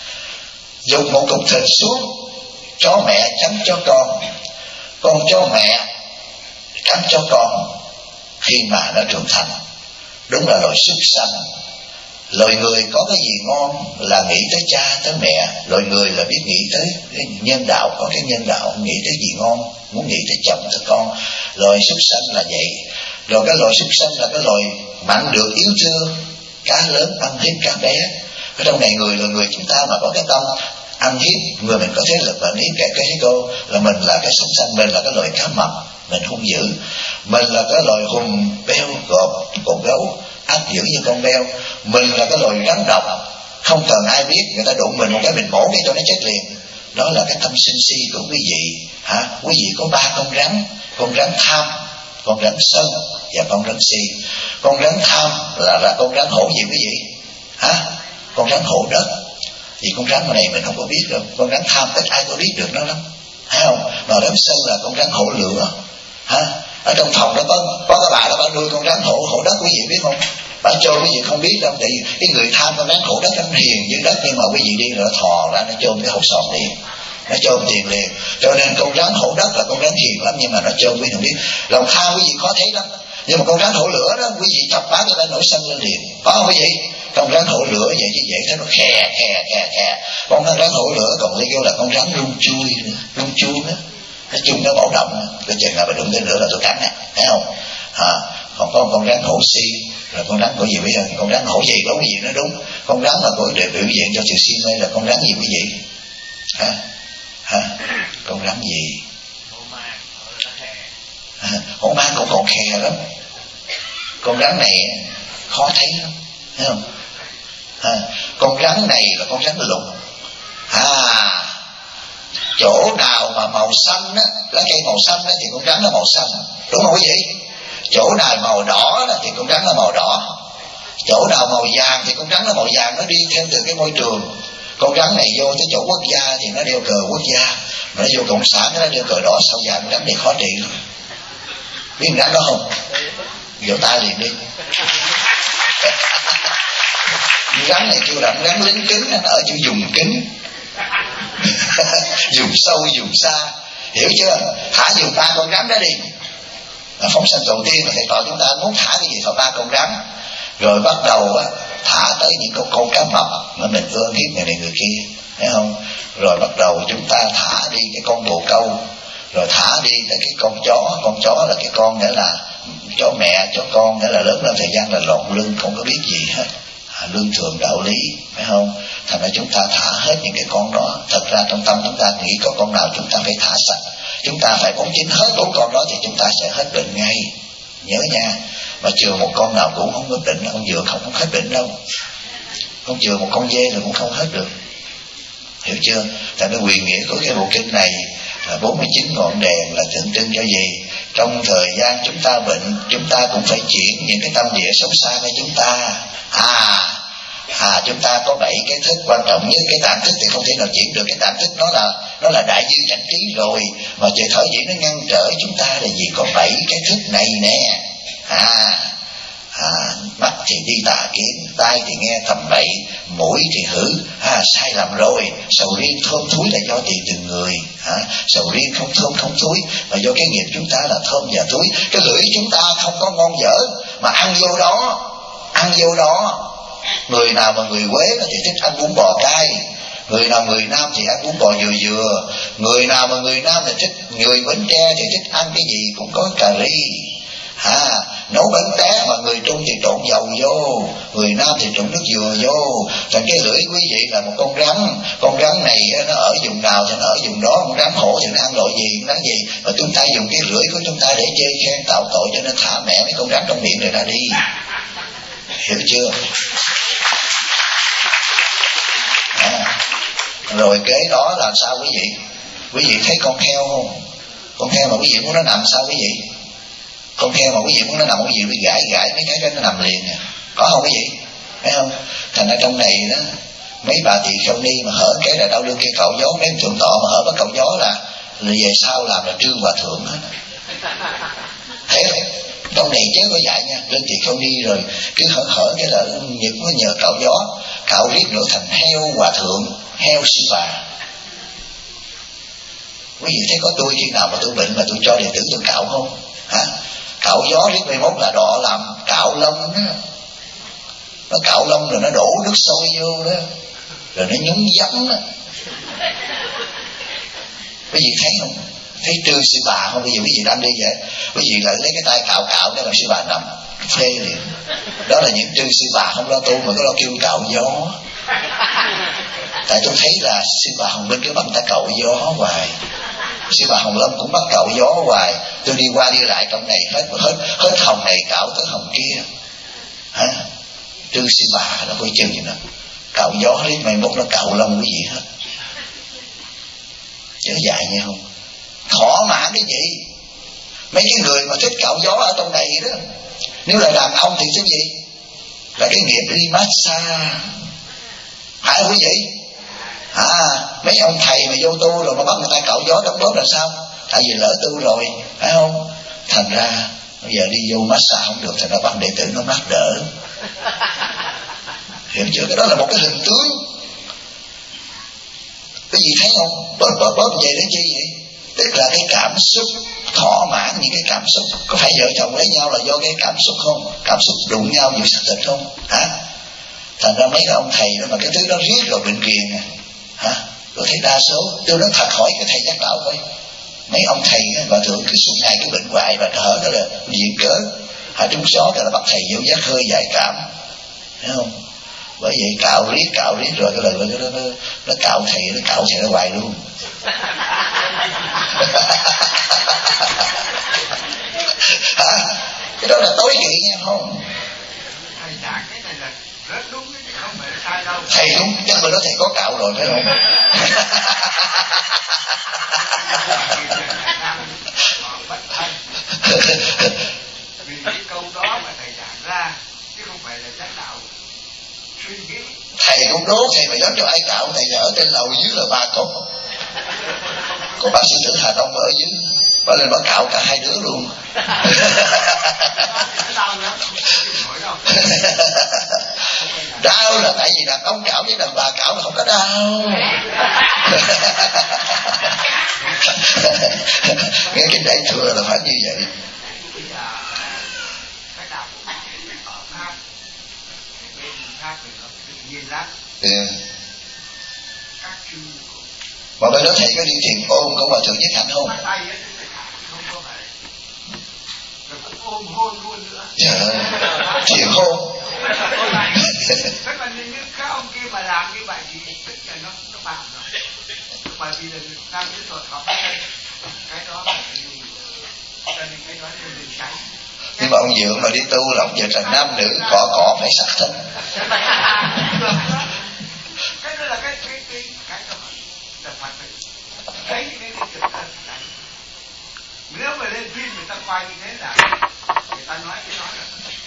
A: Dùng một cục thịt xuống, chó mẹ cắn cho con, con chó mẹ cắn cho con, khi mà nó trưởng thành, đúng là loài súc sanh. Loài người có cái gì ngon là nghĩ tới cha tới mẹ, loài người là biết nghĩ tới nhân đạo, có cái nhân đạo nghĩ tới gì ngon, muốn nghĩ tới chồng tới con. Loài súc sanh là vậy. Rồi cái loài súc sanh là cái loài mạnh được yếu thưa, cá lớn ăn hiếp cá bé. Ở trong này người là người chúng ta mà có cái tâm ăn hiếp người mình có thế lực và ăn hiếp kẻ cái thế cô, là mình là cái sống sanh, mình là cái loài cá mập, mình hung dữ, mình là cái loài hùng beo gộp cột gấu ác dữ như con beo, mình là cái loài rắn độc, không cần ai biết, người ta đụng mình một cái mình mổ cái cho nó chết liền. Đó là cái tâm sân si của quý vị, hả? Quý vị có ba con rắn: con rắn tham, con rắn sân và con rắn si. Con rắn tham là là con rắn hổ gì quý vị? Hả? Con rắn hổ đất. Vì con rắn này mình không có biết đâu. Con rắn tham ít ai có biết được nó lắm, thấy không? Mà rắn sân là con rắn hổ lửa, hả? Ở trong phòng đó có có cái bà đó, bà nuôi con rắn hổ hổ đất, quý vị biết không? Bà cho quý vị không biết đâu, tại vì cái người tham con rắn hổ đất nó hiền dưới đất, nhưng mà quý vị đi rồi nó thò ra nó chôn cái hộp sòn liền, nó chôn tiền liền. Cho nên con rắn hổ đất là con rắn hiền lắm, nhưng mà nó chôn quý vị không biết. Lòng tham quý vị khó thấy lắm, nhưng mà con rắn hổ lửa đó quý vị chọc phá cho nó nổi sân lên liền, có không quý vị? Con rắn hổ lửa vậy như vậy thấy nó khè khè khè khè. Con rắn hổ lửa còn lấy kêu là con rắn rung chui nữa, rung chuông đó, nó chung nó bạo động, cái chừng nào mà đụng tới nữa là tôi cắn nè, thấy không? À, còn có con rắn hổ si, rồi con rắn của gì bây giờ? Con rắn hổ gì đó quý vị nó đúng. Con rắn mà của để biểu hiện cho sự si mê là con rắn gì quý vị? Hả? Hả? Con rắn gì? À, hổ mang cũng còn khè lắm. Con rắn này khó thấy lắm, thấy không? À, con rắn này là con rắn lục. À, chỗ nào mà màu xanh á, lá cây màu xanh á, thì con rắn nó màu xanh, đúng không quý vị? Chỗ nào màu đỏ đó, thì con rắn nó màu đỏ. Chỗ nào màu vàng thì con rắn nó màu vàng, nó đi theo từ cái môi trường. Con rắn này vô tới chỗ quốc gia thì nó đeo cờ quốc gia, mà nó vô cộng sản nó đeo cờ đỏ sao vàng. Con rắn này khó trị lắm. Biết con rắn đó không? Vỗ tay liền đi. Rắn này kêu là rắn lính kính, nó ở chỗ dùng kính. Dùng sâu dùng xa, hiểu chưa? Thả dùng ba con rắn đó đi. À, phóng sanh đầu tiên là thầy tỏ chúng ta muốn thả cái gì vào ba con rắn, rồi bắt đầu á, thả tới những con con cá mập mà mình ưa hiếp người này người kia, thấy không? Rồi bắt đầu chúng ta thả đi cái con bồ câu, rồi thả đi tới cái con chó. Con chó là cái con nghĩa là chó mẹ, chó con, nghĩa là lớn lên thời gian là lộn lưng, không có biết gì hết, à, lương thường đạo lý, phải không? Thành ra chúng ta thả hết những cái con đó. Thật ra trong tâm chúng ta nghĩ có con nào chúng ta phải thả sạch. Chúng ta phải bóng chín hết bốn con đó thì chúng ta sẽ hết bệnh ngay, nhớ nha. Mà chừa một con nào cũng không có bệnh, ông Dượng không, không hết bệnh đâu. Không chừa một con dê là cũng không hết được, hiểu chưa? Tại cái quyền nghĩa của cái bộ kinh này là bốn mươi chín ngọn đèn là tượng trưng cho gì? Trong thời gian chúng ta bệnh, chúng ta cũng phải chuyển những cái tâm địa xấu xa của chúng ta. À, à chúng ta có bảy cái thức quan trọng nhất. Cái tạm thức thì không thể nào chuyển được. Cái tạm thức nó là nó là đại dư chẳng trí rồi, mà trời thở dĩ nó ngăn trở chúng ta là gì? Có bảy cái thức này nè. À, à mắt thì đi tà kiến, tai thì nghe thầm bậy, mũi thì hử. À, sai lầm rồi. Sầu riêng thơm thúi là do tùy từng người. À, sầu riêng không thơm không thúi mà do cái nghiệp chúng ta là thơm và thúi. Cái lưỡi chúng ta không có ngon dở mà ăn vô đó, ăn vô đó. Người nào mà người Quế thì thích ăn bún bò cay, Người nào người Nam thì ăn bún bò dừa dừa, người nào mà người Nam thì thích, người Bến Tre thì thích ăn cái gì cũng có cà ri. À, nấu bánh té mà người Trung thì trộn dầu vô, người Nam thì trộn nước dừa vô. Thành cái lưỡi quý vị là một con rắn, con rắn này nó ở vùng nào thì nó ở vùng đó, con rắn hổ thì nó ăn loại gì, nó ăn gì, mà chúng ta dùng cái lưỡi của chúng ta để chê khen tạo tội, cho nên thả mẹ mấy con rắn trong miệng này ra đi. Hiểu chưa? À, rồi kế đó là sao quý vị? Quý vị thấy con heo không? Con heo mà quý vị muốn nó nằm sao quý vị? Con heo mà quý vị muốn nó nằm, quý vị bị gãi gãi mấy cái đó nó nằm liền nè, có không quý vị? Thấy không? Thành ra trong này đó, mấy bà tỳ kheo ni mà hở cái là đau lưng kia cạo gió, mấy thượng tọa mà hở bắt cạo gió là, là về sau làm là trương hòa thượng hết. Thấy không? Trong này chứ có dạy nha, lên tỳ kheo ni rồi cứ hở hở cái là những có nhờ cạo gió, cạo riết nữa thành heo hòa thượng, heo sư bà. Quý vị thấy có tôi khi nào mà tôi bệnh mà tôi cho đệ tử tôi cạo không? Hả? Cạo gió riết mai mốt là đọ làm cạo lông đó. Nó cạo lông rồi nó đổ nước sôi vô đó, rồi nó nhúng giấm đó. Quý vị thấy không? Thấy trư sư bà không? Bây giờ quý vị đang đi vậy, quý vị lại lấy cái tay cạo cạo cái là sư bà nằm phê liền. Đó là những trư sư bà không lo tu mà có lo kêu cạo gió. Tại tôi thấy là sư bà Hồng Minh cứ bắt người ta cạo gió hoài, sư bà Hồng Lâm cũng bắt cạo gió hoài. Tôi đi qua đi lại trong này hết hết hết hồng này cạo tới hồng kia. Hả? Trư sư bà nó coi chừng vậy đó, cạo gió hết mai mốt nó cạo lông cái gì hết. Chứ dạy nghe không? Thỏa mãn cái gì? Mấy cái người mà thích cạo gió ở trong này đó, nếu là đàn ông thì cái gì? Là cái nghiệp đi massage. Phải quý vị? À, mấy ông thầy mà vô tu rồi mà bắt người ta cạo gió đóng đốt là sao? Tại vì lỡ tu rồi, phải không? Thành ra bây giờ đi vô massage không được, thành ra bạn đệ tử nó mát đỡ. Hiểu chưa? Cái đó là một cái hình tướng. Cái gì thấy không? Bóp bóp bóp vậy để chi vậy? Tức là cái cảm xúc thỏa mãn những cái cảm xúc. Có phải vợ chồng lấy nhau là do cái cảm xúc không? Cảm xúc đụng nhau giữa xác thịt không? Hả? Thành ra mấy cái ông thầy đó mà cái thứ đó riết rồi bệnh ghiền à. Hả? Rồi thấy đa số, tôi nói thật hỏi cái thầy giác đạo thôi, mấy ông thầy và thượng cứ suốt ngày cái bệnh hoài và thở đó là diện cớ. Hả? Trúng gió là bắt thầy vô giác hơi giải cảm, thấy không? Bởi vậy cạo riết cạo riết rồi cái lời nó, nó, nó, nó cạo thầy, nó cạo thầy nó hoài luôn. Hả? Cái đó là tối kỵ nha không? Thầy đúng, chắc bữa đó thầy có cạo rồi phải không?
B: Vì cái câu đó mà thầy giảng ra, chứ không phải là giác đạo suy nghĩ.
A: Thầy cũng đố, thầy mà dám cho ai cạo, thầy là ở trên lầu dưới là ba cột. Còn bác sĩ tử Hà Đông ở dưới, bà lên bà cạo cả hai đứa luôn. Đau là tại vì đàn ông cạo với đàn bà cạo là không có đau. Nghe cái đại thừa là phải như vậy. Ừ. Mà bên đó thầy có đi thiền ôm của Hòa Thượng Nhất Hạnh không? Trời ơi, thiền hôn.
B: Tức là như các ông kia mà làm như vậy thì tức là nó nó bạc rồi. Bởi vì là đang cái thuật học cái đó là cho nên cái đó là mình tránh.
A: Nhưng mà ông Dượng mà đi tu là ông vợ chồng nam nữ cọ cọ phải sắc thân.
B: Cái đó là cái cái cái cái là phạt thấy cái cái chuyện đó. Nếu mà lên phim người ta quay như thế là người ta nói cái đó là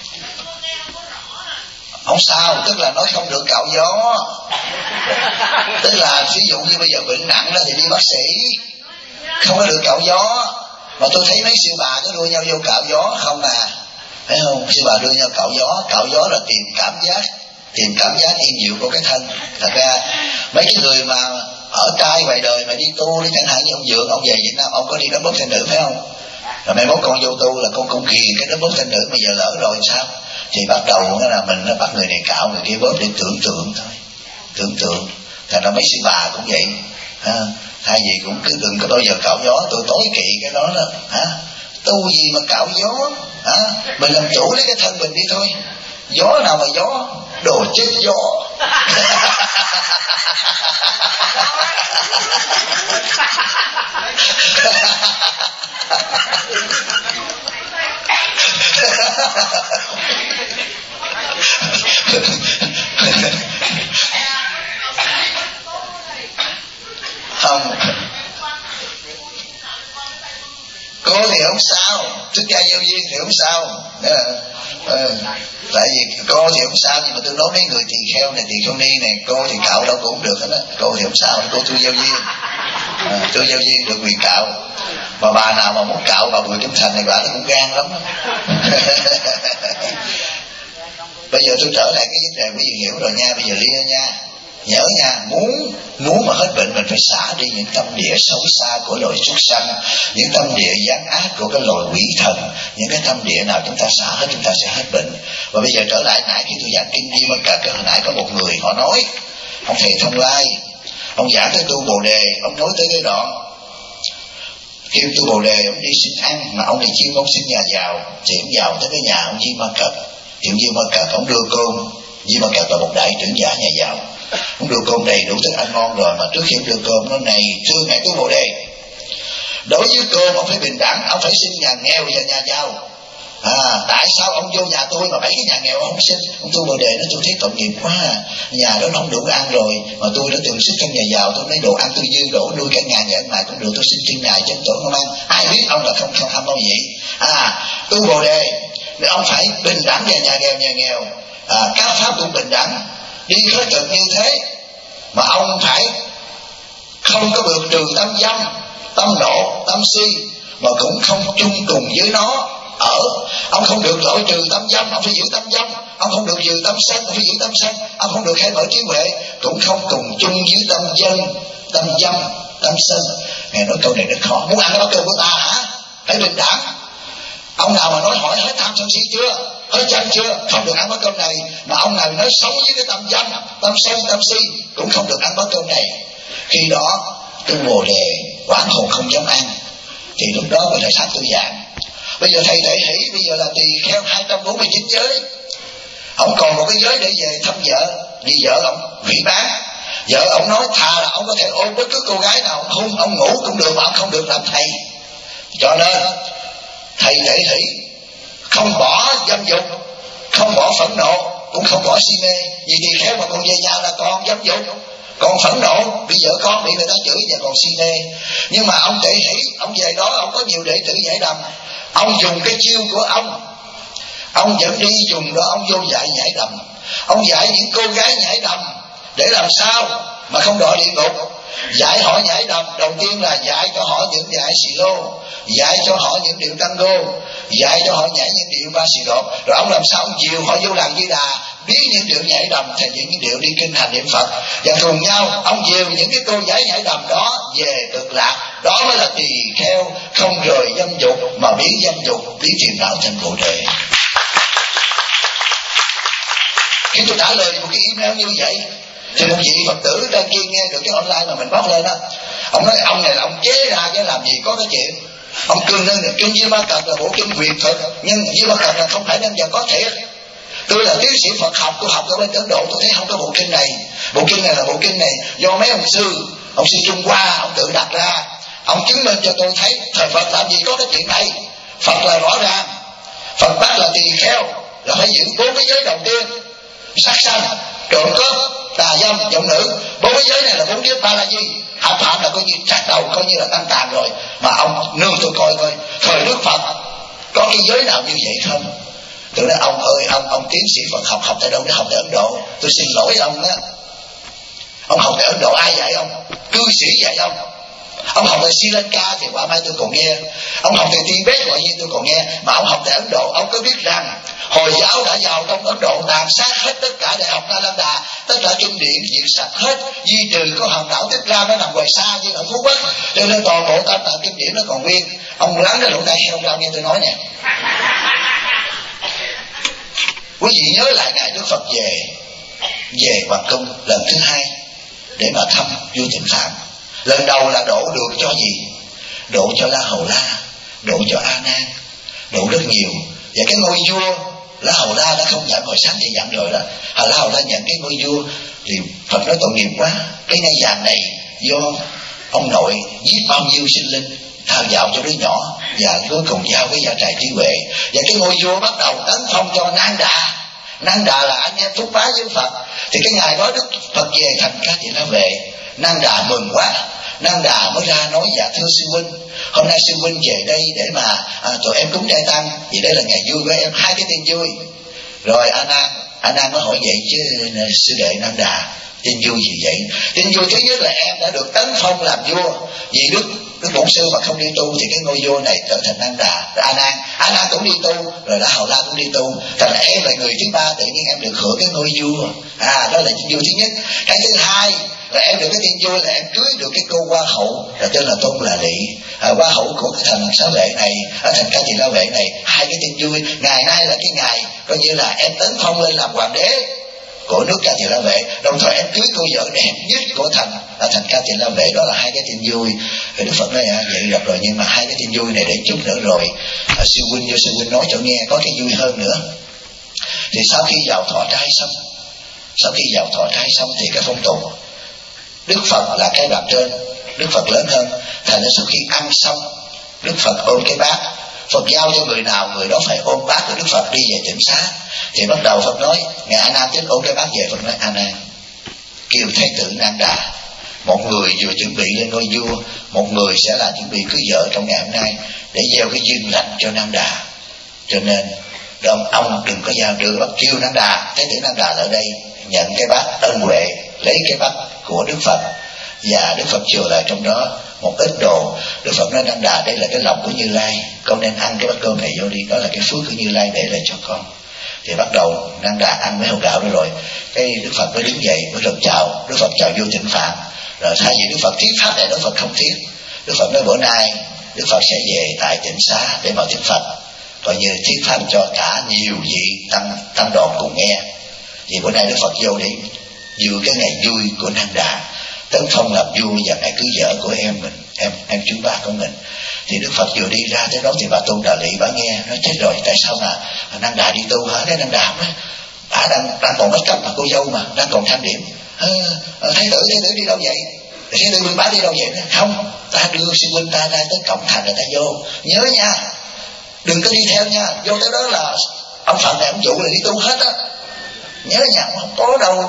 A: không sao, tức là nói không được cạo gió. Tức là ví dụ như bây giờ bệnh nặng đó thì đi bác sĩ, không có được cạo gió. Mà tôi thấy mấy sư bà cứ đua nhau vô cạo gió không à, phải không? Sư bà đua nhau cạo gió, cạo gió là tìm cảm giác, tìm cảm giác êm dịu của cái thân. Thật ra mấy cái người mà ở trai ngoài đời mà đi tu đi, chẳng hạn như ông Dượng, ông về Việt Nam, ông có đi đấm bóp thanh nữ phải không? Rồi mai mốt con vô tu là con cũng kỳ cái đấm bóp thanh nữ, bây giờ lỡ rồi sao? Thì bắt đầu là mình nó bắt người này cạo người kia bóp để tưởng tượng thôi, tưởng tượng. Thành ra mấy sư bà cũng vậy, à, thay vì cũng cứ đừng có bao giờ cạo gió, tôi tối kỵ cái đó đó, hả? Tu gì mà cạo gió, hả? Mình làm chủ lấy cái thân mình đi thôi. Gió nào mà gió, đồ chết gió. Không, cô thì không sao, xuất gia giao duyên thì không sao, à, à, tại vì cô thì không sao, nhưng mà tôi nói mấy người tỳ kheo này, tỳ kheo ni này, cô thì cạo đâu cũng được hết á, cô thì không sao, cô tu giao duyên, à, tu giao duyên được quyền cạo, mà bà nào mà muốn cạo bà Bùi Kim Thành này bà nó cũng gan lắm. Bây giờ tôi trở lại cái vấn đề quý vị hiểu rồi nha, bây giờ lia nha, nhớ nha, muốn muốn mà hết bệnh mình phải xả đi những tâm địa xấu xa của loài súc sanh, những tâm địa gian ác của cái loài quỷ thần, những cái tâm địa nào chúng ta xả hết chúng ta sẽ hết bệnh. Và bây giờ trở lại nãy khi tôi giảng kinh Di Mã Cật, hồi nãy có một người họ nói, ông thầy Thông Lai, ông giảng tới tu Bồ Đề, ông nói tới cái đoạn kêu tu Bồ Đề, ông đi xin ăn, mà ông này chuyên môn xin nhà giàu, thì ông vào tới cái nhà ông Di Mã Cật, thì ông Di Mã Cật ông đưa cơm. Di Mã Cật là một đại trưởng giả nhà giàu, ông đưa cơm đầy đủ thức ăn ngon rồi, mà trước khi ông đưa cơm nó này, thưa ngài tu Bồ Đề, đối với cơm ông phải bình đẳng, ông phải xin nhà nghèo và nhà giàu. À, tại sao ông vô nhà tôi mà mấy cái nhà nghèo ông không xin? Ông tu Bồ Đề nó tôi thấy tội nghiệp quá à. Nhà đó nó không đủ ăn rồi, mà tôi đã từng sức trong nhà giàu, tôi lấy đồ ăn tôi dư đổ nuôi cả ngàn nhà ngày cũng được, tôi xin trên ngày chân tội không ăn. Ai biết ông là không không ham bao vậy. À, tu Bồ Đề ông phải bình đẳng về nhà nghèo nhà nghèo, à, các pháp cũng bình đẳng, đi khất thực như thế, mà ông phải không có được trừ tâm dâm, tâm nộ, tâm si, mà cũng không chung cùng với nó ở. Ông không được loại trừ tâm dâm, ông phải giữ tâm dâm. Ông không được giữ tâm sân, ông phải giữ tâm sân. Ông không được khai mở trí huệ, cũng không cùng chung với tâm dân, tâm dâm, tâm sân. Ngài nói câu này rất khó. Muốn ăn cái bát cơm của ta hả? Phải bình đẳng. Ông nào mà nói hỏi hết tham sân si chưa, hết chân chưa, không được ăn bát cơm này. Mà ông nào nói sống với cái tâm dâm, tâm sân, tâm si, cũng không được ăn bát cơm này. Khi đó tu Bồ Đề quán hồn không dám ăn, thì lúc đó mới là sát tu dạng. Bây giờ thầy Đại Hỷ bây giờ là tỳ kheo hai trăm bốn mươi chín giới, ông còn một cái giới để về thăm vợ, vì vợ ông hủy bán. Vợ ông nói thà là ông có thể ôm bất cứ cô gái nào ông hung, ông ngủ cũng được, mà ông không được làm thầy. Cho nên thầy Đại Hỷ không bỏ dâm dục, không bỏ phẫn nộ, cũng không bỏ si mê. Vì tỳ kheo mà còn về nhà là còn dâm dục, còn phẫn nộ, bị vợ con bị người ta chửi và còn si mê. Nhưng mà ông Đại Hỷ, ông về đó ông có nhiều đệ tử giải đầm, ông dùng cái chiêu của ông, ông vẫn đi dùng đó, ông vô dạy nhảy đầm. Ông dạy những cô gái nhảy đầm để làm sao mà không đọa địa ngục. Dạy họ nhảy đầm, đầu tiên là dạy cho họ những dạy xì lô, dạy cho họ những điệu tango, dạy cho họ nhảy những điệu ba xì đột. Rồi ông làm sao ông dìu họ vô làng Di Đà, biết những điệu nhảy đầm thành những điệu đi kinh hành niệm Phật, và cùng nhau ông dìu những cái cô gái nhảy đầm đó về cực lạc. Đó mới là tỳ kheo không rời dâm dục, mà biến dâm dục biến phiền não thành Bồ Đề. Khi tôi trả lời một cái email như vậy, thì một vị Phật tử trên kia nghe được cái online mà mình post lên đó, ông nói ông này là ông chế ra cái làm gì có cái chuyện. Ông cương lên là kinh Di Mã Cật là bộ kinh quyền thực, nhưng Di Mã Cật là không phải nên giờ có thiệt. Tôi là tiến sĩ Phật học, tôi học ở bên Ấn Độ, tôi thấy không có bộ kinh này. Bộ kinh này là bộ kinh này do mấy ông sư, ông sư Trung Hoa ông tự đặt ra. Ông chứng minh cho tôi thấy thời Phật làm gì có cái chuyện này. Phật là rõ ràng, Phật bắt là tỳ kheo là phải giữ bốn cái giới đầu tiên: sát sanh, trộm cướp, tà dâm, vọng nữ. Bốn cái giới này là bốn giới ba la di. Hạ phạm là coi như chặt đầu, coi như là tăng tàn rồi. Mà ông nương tôi coi coi thời Đức Phật có cái giới nào như vậy không? Tôi nói ông ơi, ông ông tiến sĩ Phật học học tại đâu? Để học tại Ấn Độ. Tôi xin lỗi ông đó. Ông học tại Ấn Độ ai dạy ông? Cư sĩ dạy ông. Ông học tại Sri Lanka thì qua mai tôi còn nghe, ông học tại Tibet gọi như tôi còn nghe, mà ông học tại Ấn Độ. Ông có biết rằng Hồi giáo đã vào trong Ấn Độ tàn sát hết tất cả đại học Nalanda, tất cả kinh điển diệt sạch hết, duy trừ có hòn đảo Tích Lam nó nằm ngoài xa như ở Phú Quốc, cho nên toàn bộ tam tạng kinh điển nó còn nguyên. Ông lắng cái lỗ tai heo ra nghe tôi nói nè. Quý vị nhớ lại ngày Đức Phật về về Hoàng Cung lần thứ hai, để mà thăm vua Tịnh Phạn. Lần đầu là đổ được cho gì? Đổ cho La Hầu La, đổ cho A Nan, đổ rất nhiều. Và cái ngôi vua La Hầu La đã không nhận, hồi sáng thì nhận rồi đó. À, La Hầu La nhận cái ngôi vua thì Phật nói tội nghiệp quá, cái ngai vàng này do ông nội giết bao nhiêu sinh linh, thao dạo cho đứa nhỏ, và cuối cùng giao cái gia trại trí huệ. Và cái ngôi vua bắt đầu tấn phong cho Nan Đà. Nan Đà là anh em thúc bá với Phật. Thì cái ngày đó Đức Phật về thành Ca Tỳ La Vệ, Nan Đà mừng quá. Nan Đà mới ra nói: dạ thưa sư huynh, hôm nay sư huynh về đây để mà à, tụi em cúng trai tăng, vì đây là ngày vui của em, hai cái tin vui. Rồi A Nan, A Nan mới hỏi vậy chứ sư đệ Nan Đà, tin vui gì vậy? Tin vui thứ nhất là em đã được tấn phong làm vua. Vì Đức Đức Bổn Sư mà không đi tu thì cái ngôi vua này trở thành Nan Đà. A Nan, A Nan cũng đi tu, rồi La Hầu La cũng đi tu. Thành là em là người thứ ba, tự nhiên em được hưởng cái ngôi vua. À, đó là tin vui thứ nhất. Cái thứ hai là em được cái tin vui là em cưới được cái cô hoa hậu là tên là Tôn Là Lị, à, hoa hậu của cái thành Xá Vệ này, ở thành Ca Tỳ La Vệ này. Hai cái tin vui. Ngày nay là cái ngày coi như là em tấn phong lên làm hoàng đế của nước Ca Tỳ La Vệ, đồng thời em cưới cô vợ đẹp nhất của thành là thành Ca Tỳ La Vệ. Đó là hai cái tin vui. Thì Đức Phật nói à, vậy được rồi, nhưng mà hai cái tin vui này để chút nữa rồi à, sư huynh vô sư huynh nói cho nghe có cái vui hơn nữa. Thì sau khi vào thọ trai xong, sau khi vào thọ trai xong thì cái phong tục Đức Phật là cái đoạn trên, Đức Phật lớn hơn, thành ra sau khi ăn xong Đức Phật ôm cái bát, Phật giao cho người nào người đó phải ôm bát của Đức Phật đi về Tịnh Xá. Thì bắt đầu Phật nói, ngài A Nan thích ôm cái bát về. Phật nói A Nan, kêu thái tử Nan Đà, một người vừa chuẩn bị lên ngôi vua, một người sẽ là chuẩn bị cưới vợ trong ngày hôm nay, để gieo cái duyên lành cho Nan Đà. Cho nên ông, ông đừng có giao được, bắt kêu Nan Đà, thái tử Nan Đà ở đây nhận cái bát ân huệ, lấy cái bát của Đức Phật, và Đức Phật chừa lại trong đó một ít đồ. Đức Phật nói Nan Đà, đây là cái lòng của Như Lai, con nên ăn cái bát cơm này vô đi, đó là cái phước của Như Lai để lại cho con. Thì bắt đầu Nan Đà ăn mấy hột gạo đó rồi, cái Đức Phật mới đứng dậy, mới được chào. Đức Phật chào vua Tịnh Phạn. Rồi thay vì Đức Phật thuyết pháp này, Đức Phật không thuyết. Đức Phật nói bữa nay Đức Phật sẽ về tại Tịnh Xá để mà thuyết Phật, coi như thuyết pháp cho cả nhiều vị tăng tăng đoàn cùng nghe. Thì bữa nay Đức Phật vô để dự cái ngày vui của Nan Đà, tấn phong làm vua và ngày cưới vợ của em mình, em em chú ba của mình. Thì Đức Phật vừa đi ra tới đó thì bà Tôn Đà Lị bà nghe nói chết rồi, tại sao mà Nan Đà đi tu hả? Cái Nan Đà đó, bà đang đang còn make up mà cô dâu mà đang còn trang điểm. À, thái tử thái tử đi đâu vậy? Thái tử bà đi đâu vậy? Không, ta đưa sư huynh ta ra tới cổng thành rồi ta vô. Nhớ nha, đừng có đi theo nha, vô tới đó là ông Phật này ông dụ là đi tu hết á. Nhớ nha, không có đâu.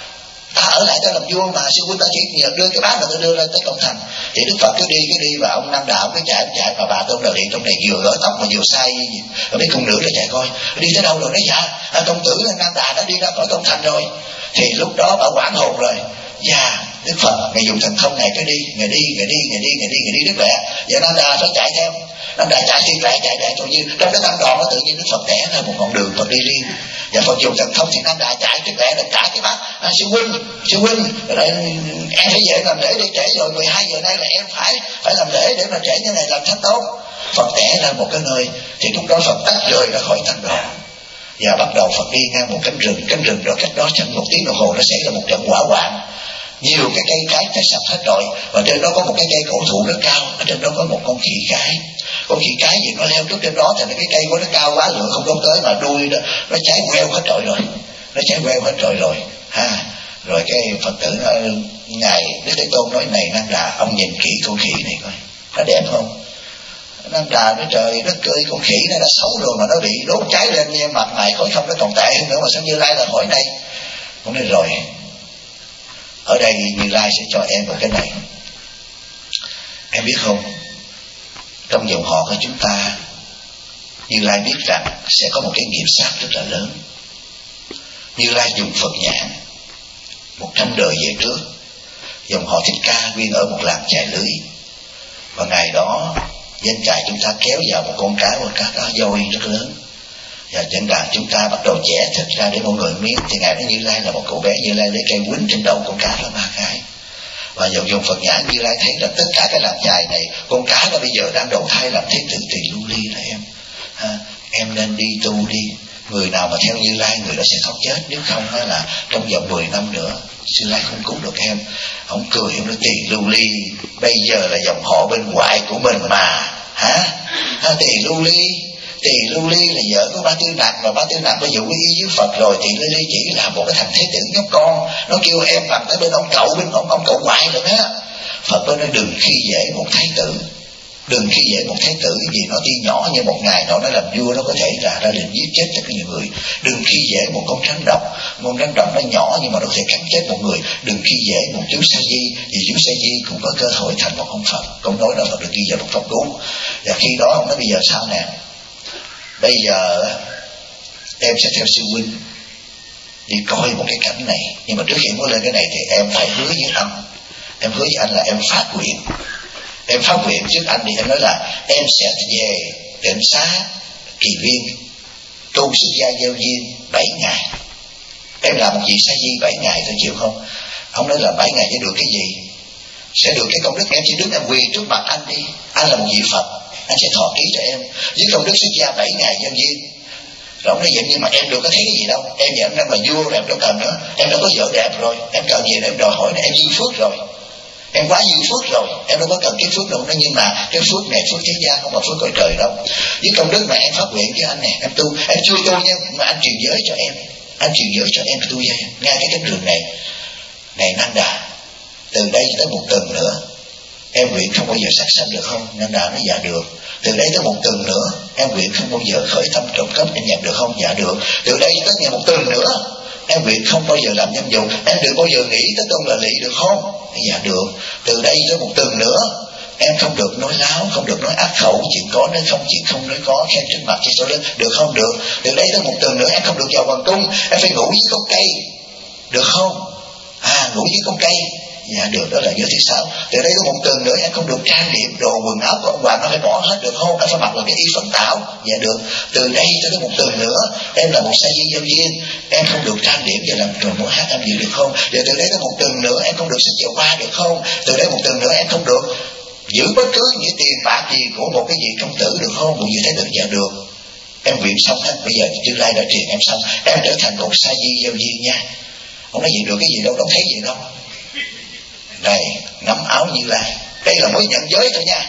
A: Ta ở lại ta làm vua mà, sư huynh ta chỉ nhờ đưa cái bát mà ta đưa ra tới cổng thành. Thì Đức Phật cứ đi cứ đi và ông Nan Đà ông cứ chạy chạy, mà bà Tôn Đà Lị trong này vừa gỡ tóc mà vừa say, ở mấy cung nữ để chạy coi đi tới đâu rồi. Nói dạ à, công tử Nan Đà đã đi ra khỏi cổng thành rồi. Thì lúc đó bà quảng hồn rồi. Dạ Đức Phật ngài dùng thần thông này cái đi, ngài đi ngài đi ngài đi ngài đi ngài đi Đức lẹ. Và Nan Đà phải chạy theo. Nan Đà chạy thì chạy chạy chạy, tự nhiên trong cái tăng đoàn nó tự nhiên Đức Phật tẻ ra một con đường Phật đi liên. Và Phật dùng thần thông thì Nan Đà chạy Đức lẹ là trả cái bát. À, sư huynh sư huynh rồi, em phải về làm lễ để trễ rồi, mười hai giờ nay là em phải phải làm lễ để mà trễ như này làm thánh tốt. Phật tẻ ra một cái nơi, thì lúc đó Phật tách rời ra khỏi tăng đoàn và bắt đầu Phật đi ngang một cánh rừng. Cánh rừng đó cách đó chẳng một tiếng đồng hồ nó xảy ra một trận hỏa hoạn, nhiều cái cây cái phải sập hết rồi, và trên đó có một cái cây cổ thụ rất cao, ở trên đó có một con khỉ cái. Con khỉ cái gì nó leo trước trên đó thì cái cây của nó cao quá, lửa không có tới, mà đuôi đó nó cháy queo hết trọi rồi, nó cháy queo hết trọi rồi ha. Rồi cái Phật tử ngài Đức Thế Tôn nói này Nan Đà, ông nhìn kỹ con khỉ này coi nó đẹp không? Nan Đà nói trời đất ơi, con khỉ nó đã xấu rồi mà nó bị đốt cháy lên như mặt mày khói không, nó còn tệ hơn nữa, mà sao Như Lai là hỏi này? Ông nói rồi, ở đây Như Lai sẽ cho em một cái này. Em biết không, trong dòng họ của chúng ta, Như Lai biết rằng sẽ có một cái nghiệp sát rất là lớn. Như Lai dùng Phật nhãn một trăm đời về trước, dòng họ Thích Ca nguyên ở một làng chài lưới, và ngày đó dân chài chúng ta kéo vào một con cá, một cá cá voi rất lớn, và dân làng chúng ta bắt đầu vẽ thịt ra để mọi người miếng. Thì ngày đó Như Lai là một cậu bé, Như Lai lấy cây quýnh trên đầu con cá là ba cái, và dòng dùng Phật nhãn Như Lai thấy là tất cả cái làng chài này, con cá đó bây giờ đang đầu thai làm thế tử tỳ lưu ly là em. À, em nên đi tu đi, Người nào mà theo Như Lai người đó sẽ không chết, nếu không á là trong vòng mười năm nữa Như Lai không cứu được em. Ông cười, ông nói Tỳ Lưu Ly bây giờ là dòng họ bên ngoại của mình mà hả? À, Tỳ Lưu Ly Tỳ Lưu Ly là vợ của Ba Tư Nặc, và Ba Tư Nặc bây giờ quy y với Phật rồi. Tỳ Lưu Ly chỉ là một cái thằng thế tử nhóc con, nó kêu em bằng tới bên ông cậu, bên ông, ông cậu ngoại rồi đó. Phật mới nói đừng khi dễ một thái tử, đừng khi dễ một thái tử, vì nó tuy nhỏ như một ngày nọ nó làm vua, nó có thể là ra lệnh giết chết tất cả nhiều người. Đừng khi dễ một con rắn độc, con rắn độc nó nhỏ nhưng mà nó có thể cắn chết một người. Đừng khi dễ một chú sa di, vì chú sa di cũng có cơ hội thành một ông Phật. Câu nói đó Phật được ghi vào một pháp cú. Và khi đó ông nói bây giờ sao nè, bây giờ em sẽ theo sư huynh đi coi một cái cảnh này, nhưng mà trước khi em có lên cái này thì em phải hứa với anh, em hứa với anh là em phát nguyện. Em phát nguyện trước anh thì em nói là em sẽ về Tịnh Xá Kỳ Viên tu xuất gia giao duyên bảy ngày. Em làm một vị sa di bảy ngày thôi, chịu không? Ông nói là bảy ngày sẽ được cái gì? Sẽ được cái công đức. Em chỉ đứng em quỳ trước mặt anh đi, anh là một vị Phật, anh sẽ thọ ký cho em với công đức xuất gia bảy ngày giao duyên. Rồi ông nói vậy nhưng mà em đâu có thấy cái gì đâu, em giờ em đang là vua rồi, em đâu cần nữa, em đã có vợ đẹp rồi, em cần gì để em đòi hỏi, em dư phước rồi, em quá dư phước rồi, em đâu có cần cái phước đâu. Nó nhưng mà cái phước này phước thế gian, không phải phước cõi trời đâu. Với công đức mà em phát nguyện với anh này, em tu, em chưa tu nha, mà anh truyền giới cho em, anh truyền giới cho em tu vậy ngay cái cánh rừng này. Này Năng Đà, từ đây tới một tuần nữa em nguyện không bao giờ sát sanh được không? Năng Đà nói dạ được. Từ đây tới một tuần nữa em nguyện không bao giờ khởi tâm trộm cắp em nhận được không? Dạ được. Từ đây tới ngày một tuần nữa em nguyện không bao giờ làm dâm dục, em đừng bao giờ nghĩ tới công là lị được không? Dạ được. Từ đây tới một tuần nữa em không được nói láo, không được nói ác khẩu, chuyện có nói không, chuyện không nói có, khen trên mặt trên sau lưng, được không? Được. Từ đây tới một tuần nữa em không được vào hoàng cung, em phải ngủ với con cây, được không? À, ngủ với con cây. Dạ được, đó là giới thứ sáu. Từ đây tới một tuần nữa em không được trang điểm, đồ quần áo của ông hoàng nó phải bỏ hết, được không? Em phải mặc là cái y phận tảo. Dạ được. Từ đây tới một tuần nữa em là một sa di giao duyên, em không được trang điểm và làm trò múa hát em gì, được không? Và từ đây tới một tuần nữa em không được xịt dầu hoa, được không? Từ đây một tuần nữa em không được giữ bất cứ những tiền bạc gì của một cái gì công tử, được không? Một gì thế được. Dạ được. Em nguyện xong hết, bây giờ Như Lai đã truyền em xong, em trở thành một sa di giao duyên nha. Không nói gì được cái gì đâu, đâu thấy gì đâu. Này, nắm áo Như Lai, đây là mới nhận giới thôi nha,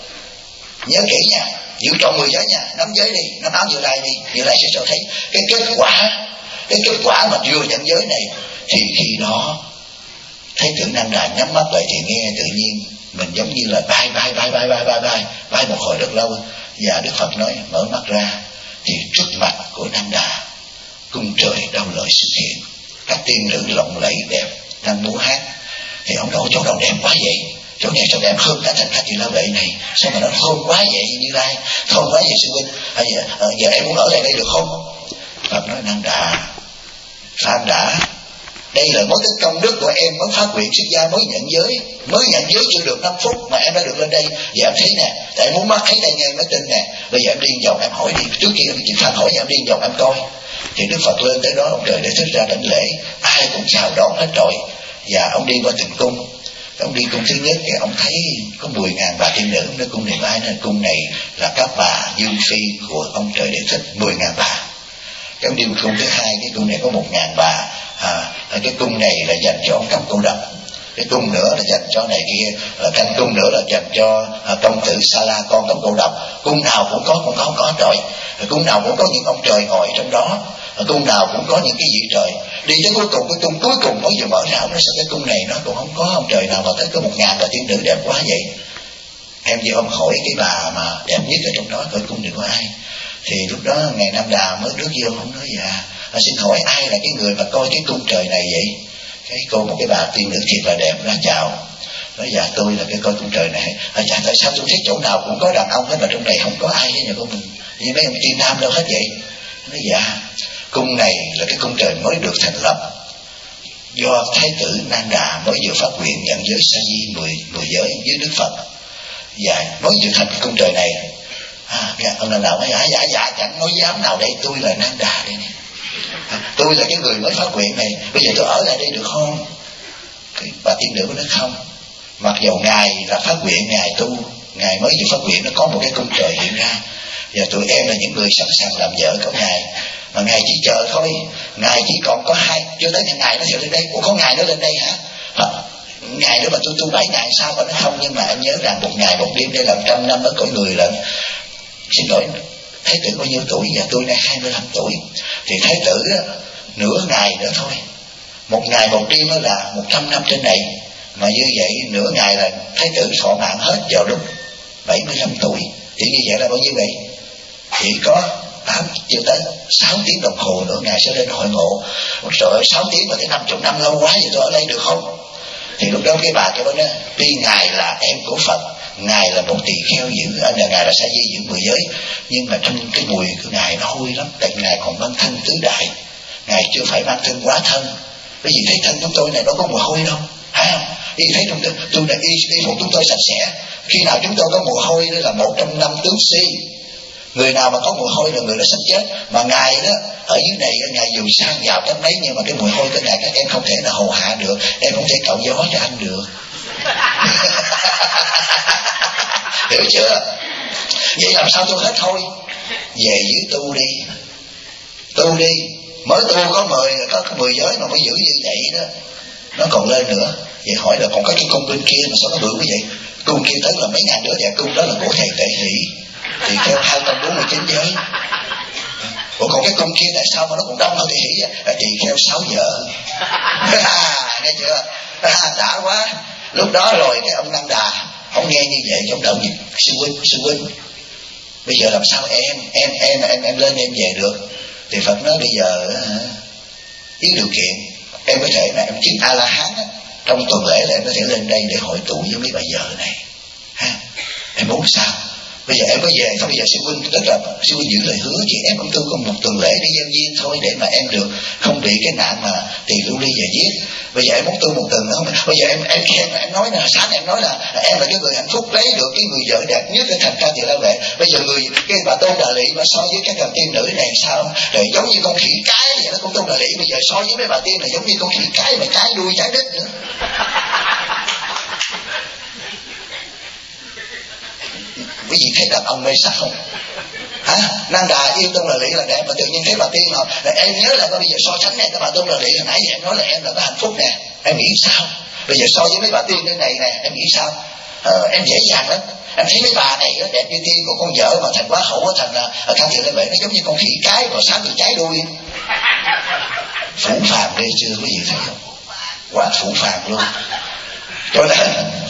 A: nhớ kỹ nha, giữ trọn mười giới nha. Nắm giới đi, nắm áo Như Lai đi, Như Lai sẽ cho thấy cái kết quả, cái kết quả mà vừa nhận giới này. Thì khi đó Thái tử Năng Đà nhắm mắt lại thì nghe tự nhiên mình giống như là bay bay bay bay bay bay bay bay một hồi rất lâu. Và Đức Phật nói mở mắt ra thì trước mặt của Năng Đà cung trời đau lợi xuất hiện, các tiên nữ lộng lẫy đẹp đang múa hát. Thì ông nói chỗ đâu đẹp quá vậy, chỗ này sao đẹp hơn cả thành khách Như Lai vậy này, sao mà nó thơm quá vậy Như Lai, thơm quá vậy sư huynh, à, giờ, à, giờ em muốn ở lại đây được không? Phật nói Năng Đà, Phan đã, đây là mới cái công đức của em mới phát nguyện xuất gia, mới nhận giới, mới nhận giới chưa được năm phút mà em đã được lên đây. Giờ em thấy nè, tại em muốn mắt thấy tay nghe mới tin nè, bây giờ em đi vòng em hỏi đi, trước kia chị Phan hỏi em đi vòng em coi. Thì Đức Phật lên tới đó, ông trời để thích ra đảnh lễ, ai cũng chào đón hết rồi. Và ông đi qua từng cung, ông đi cung thứ nhất thì ông thấy có mười ngàn bà tiên nữ. Ông nói cung này của ai? Nên cung này là các bà dương phi của ông trời để thích, mười ngàn bà. Cái ông đi cung thứ hai, cái cung này có một ngàn bà. À, cái cung này là dành cho ông Cam Cô Độc, cái cung nữa là dành cho này kia, là canh cung nữa là dành cho à, công tử Sa La con Cam Cô Độc. Cung nào cũng có, cũng có có trời, cung nào cũng có những ông trời ngồi trong đó, cung nào cũng có những cái vị trời. Đi tới cuối cùng, cái cung cuối cùng mới vừa mở ra, nó sao cái cung này nó cũng không có ông trời nào mà tới có một ngàn bà tiên nữ đẹp quá vậy. Em vừa ông hỏi cái bà mà đẹp nhất ở trong đó, coi cung này của ai. Thì lúc đó ngày Nam Đà mới rước vô, không nói dạ à, xin hỏi ai là cái người mà coi cái cung trời này vậy? Cái cô một cái bà tiên nữ thiệt là đẹp ra chào, nói dạ tôi là cái coi cung trời này. À, dạ tại sao tôi thấy chỗ nào cũng có đàn ông hết mà trong này không có ai với nhà của mình, vì mấy ông tiên nam đâu hết vậy? Nói dạ cung này là cái cung trời mới được thành lập do Thái tử Nan Đà mới vừa phát nguyện nhận giới sa di mười mười giới với Đức Phật, và mới vừa thành cái cung trời này. À, ông Nan Đà nói dạ dạ dạ chẳng nói dám nào đây, tôi là Nan Đà đây nè, à, tôi là cái người mới phát nguyện này, bây giờ tôi ở lại đây được không? Cái bà tiên nữ nói không, mặc dầu ngài là phát nguyện, ngài tu, ngài mới vừa phát nguyện, nó có một cái cung trời hiện ra, và tụi em là những người sẵn sàng làm vợ của ngài. mà ngài chỉ chờ thôi. Ngài chỉ còn có hai, chưa tới ngày ngài nó sẽ lên đây. Ủa có ngài nó lên đây hả? À, ngày nữa mà tôi tu bảy ngày sao mà nó không? Nhưng mà anh nhớ rằng một ngày một đêm đây là trăm năm ở cõi người lận. Xin lỗi, Thái tử bao nhiêu tuổi? Và tôi nay hai mươi lăm tuổi. Thì Thái tử á, nửa ngày nữa thôi, một ngày một đêm đó là một trăm năm trên này. Mà như vậy nửa ngày là Thái tử thọ mạng hết vào lúc bảy mươi lăm tuổi. Thì như vậy là bao nhiêu vậy? Chỉ có tám chưa tới sáu tiếng đồng hồ nữa ngài sẽ lên hội ngộ. Trời ơi, sáu tiếng mà tới năm chục năm lâu quá, vậy tôi ở đây được không? Thì lúc đó cái bà kêu đó, tuy ngài là em của Phật, ngài là một tỳ kheo giữ, anh là ngài là sa di giữ mười giới, nhưng mà trong cái mùi của ngài nó hôi lắm, tại ngài còn mang thân tứ đại, ngài chưa phải mang thân quá thân. Bởi vì thấy thân chúng tôi này nó có mùi hôi đâu, phải không? Y thấy trong tôi, tôi là y, y phục chúng tôi sạch sẽ. Khi nào chúng tôi có mùi hôi đó là một trong năm tướng si. Người nào mà có mùi hôi là người đó sắp chết. Mà ngài đó ở dưới này, ngài dù sang giàu tới mấy, nhưng mà cái mùi hôi của ngài các em không thể là hầu hạ được, em không thể cạo gió cho anh được. Hiểu chưa? Vậy làm sao tôi hết thôi? Về dưới tu đi, tu đi. Mới tu có mười, có mười giới mà phải giữ như vậy đó, nó còn lên nữa. Vậy hỏi là còn có cái cung bên kia mà sao nó bự như vậy? Cung kia tới là mấy ngàn đứa, và cung đó là của thầy Tệ Hỷ, thì theo hai trăm bốn mươi chín giới. Ủa còn cái cung kia tại sao mà nó còn đông hơn Tệ Hỷ? Là tỳ kheo sáu vợ. Nghe chưa? Đã quá. Lúc đó rồi cái ông Năng Đà ông nghe như vậy trong đầu gì? Sư huynh, sư huynh, bây giờ làm sao em em em em em lên em về được? Thì Phật nói bây giờ với điều kiện em có thể là em chứng A La Hán á, trong tuần lễ là em có thể lên đây để hội tụ với mấy bà vợ này. Ha? Em muốn sao? Bây giờ em có về không? Bây giờ sư huynh, tức là sư huynh giữ lời hứa chị em cũng tu có một tuần lễ để gieo duyên thôi, để mà em được không bị cái nạn mà tỳ lưu ly và giết. Bây giờ em muốn tu một tuần không? Bây giờ em em em, em nói là sáng em nói là em là cái người hạnh phúc, lấy được cái người vợ đẹp nhất cái thành Ca Tỳ La Vệ. Bây giờ người cái bà Tôn Đà Lị mà so với các cầm tiên nữ này sao? Rồi giống như con khỉ cái vậy đó, con Tôn Đà Lị bây giờ so với mấy bà tiên là giống như con khỉ cái mà cái đuôi trái đất nữa. Quý vị thấy đàn ông mê sắc không? Hả? Năng Đà yêu Tôn Đà Lị là đẹp, mà tự nhiên thấy bà tiên nào là em nhớ là bây giờ so sánh này, các bà Tôn Đà Lị hồi nãy giờ em nói là em là có hạnh phúc nè, em nghĩ sao? Bây giờ so với mấy bà tiên thế này nè, em nghĩ sao? Ờ, em dễ dàng lắm. Em thấy mấy bà này nó đẹp như tiên, của con vợ mà thành quá hậu thành là ở Ca Tỳ La Vệ nó giống như con khỉ cái mà sáng bị trái đuôi. Phủ phàng ghê chưa quý vị thấy không? Quá phủ phàng luôn. Cho nên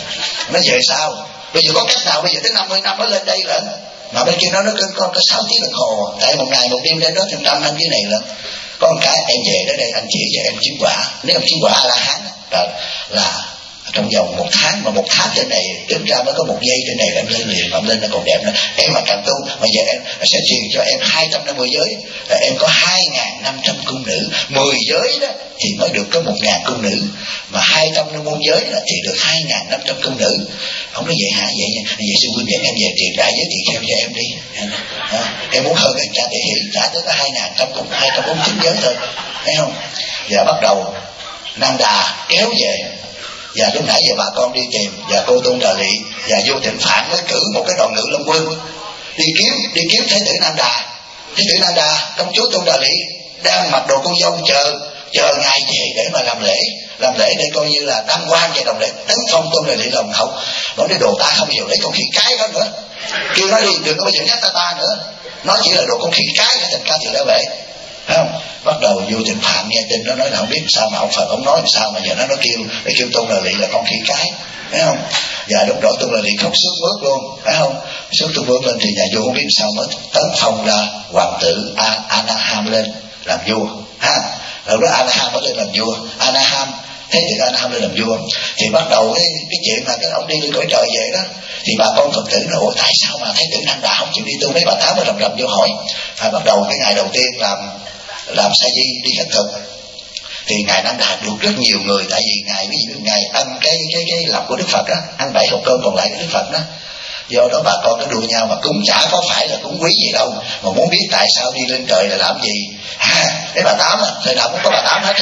A: nó về sao? Bây giờ có cách nào? Bây giờ tới năm mươi năm nó lên đây lận, mà bên kia nó nó có có sáu tiếng đồng hồ, tại một ngày một đêm lên đó thì trăm năm dưới này lận. Có một cái em về đến đây anh chỉ cho em chứng quả. Nếu em chứng quả A La Hán là là trong vòng một tháng, mà một tháng trên này tính ra mới có một giây trên này là em lên liền, mà em lên là còn đẹp nữa. Em mà càng tu mà giờ em sẽ truyền cho em hai trăm năm mươi giới, là em có hai nghìn năm trăm cung nữ. Mười giới đó thì mới được có một ngàn cung nữ, mà hai trăm năm mươi giới đó thì được hai nghìn năm trăm cung nữ. Ông nói vậy hả? Vậy nha. Vậy sư huynh em về tiền đại giới tỳ kheo cho em đi. À, em muốn hơn anh cha Tệ Hỷ trả tới có hai nghìn trăm cung, hai trăm bốn mươi chín giới thôi, thấy không? Và bắt đầu Năng Đà kéo về. Và lúc nãy giờ bà con đi tìm, và cô Tôn Đà Lị và Vô Tịnh Phạn mới cử một cái đoàn ngự Long Quân đi kiếm đi kiếm Thái tử Năng Đà. Thái tử Năng Đà, công chúa Tôn Đà Lị đang mặc đồ con dâu chờ chờ ngài về để mà làm lễ, làm lễ để coi như là đăng quang về đồng lễ tấn phong Tôn Đà Lị làm hậu. Nói cái đồ ta không hiểu lấy con khỉ cái đó nữa, kêu nó đi đừng có bao giờ nhắc ta ta nữa, nó chỉ là đồ con khỉ cái ở thành Ca Tỳ La Vệ, thấy không? Bắt đầu Vô Tịnh Phạn nghe tin nó nói là không biết sao mà ông Phật ông nói làm sao mà giờ nó nó kêu để kêu Tôn Đà Lị là con khỉ cái, thấy không? Và lúc đó Tôn Đà Lị khóc sướt mướt luôn, phải không? Sướt tôi bước lên thì nhà vua không biết sao mới tấn phong ra hoàng tử A Anaham lên làm vua, ha. Lúc đó Anaham mới lên làm vua, Anaham thế thì Anaham lên làm vua thì bắt đầu cái cái chuyện mà cái ông đi lên cõi trời về đó, thì bà con Phật tử nói ủa tại sao mà Thái tử Năng Đà không chịu đi tu? Mấy bà tám mới rầm rầm vô hỏi. Phải bắt đầu cái ngày đầu tiên làm làm sa di đi khất thực thì ngài Năng Đà được rất nhiều người, tại vì ngài ví dụ ngài ăn cái cái cái lòng của Đức Phật đó, ăn bảy hộp cơm còn lại của Đức Phật đó, do đó bà con cứ đua nhau mà cúng chả có phải là cúng quý gì đâu, mà muốn biết tại sao đi lên trời là làm gì. À, cái bà tám à, thời nào cũng có bà tám hết.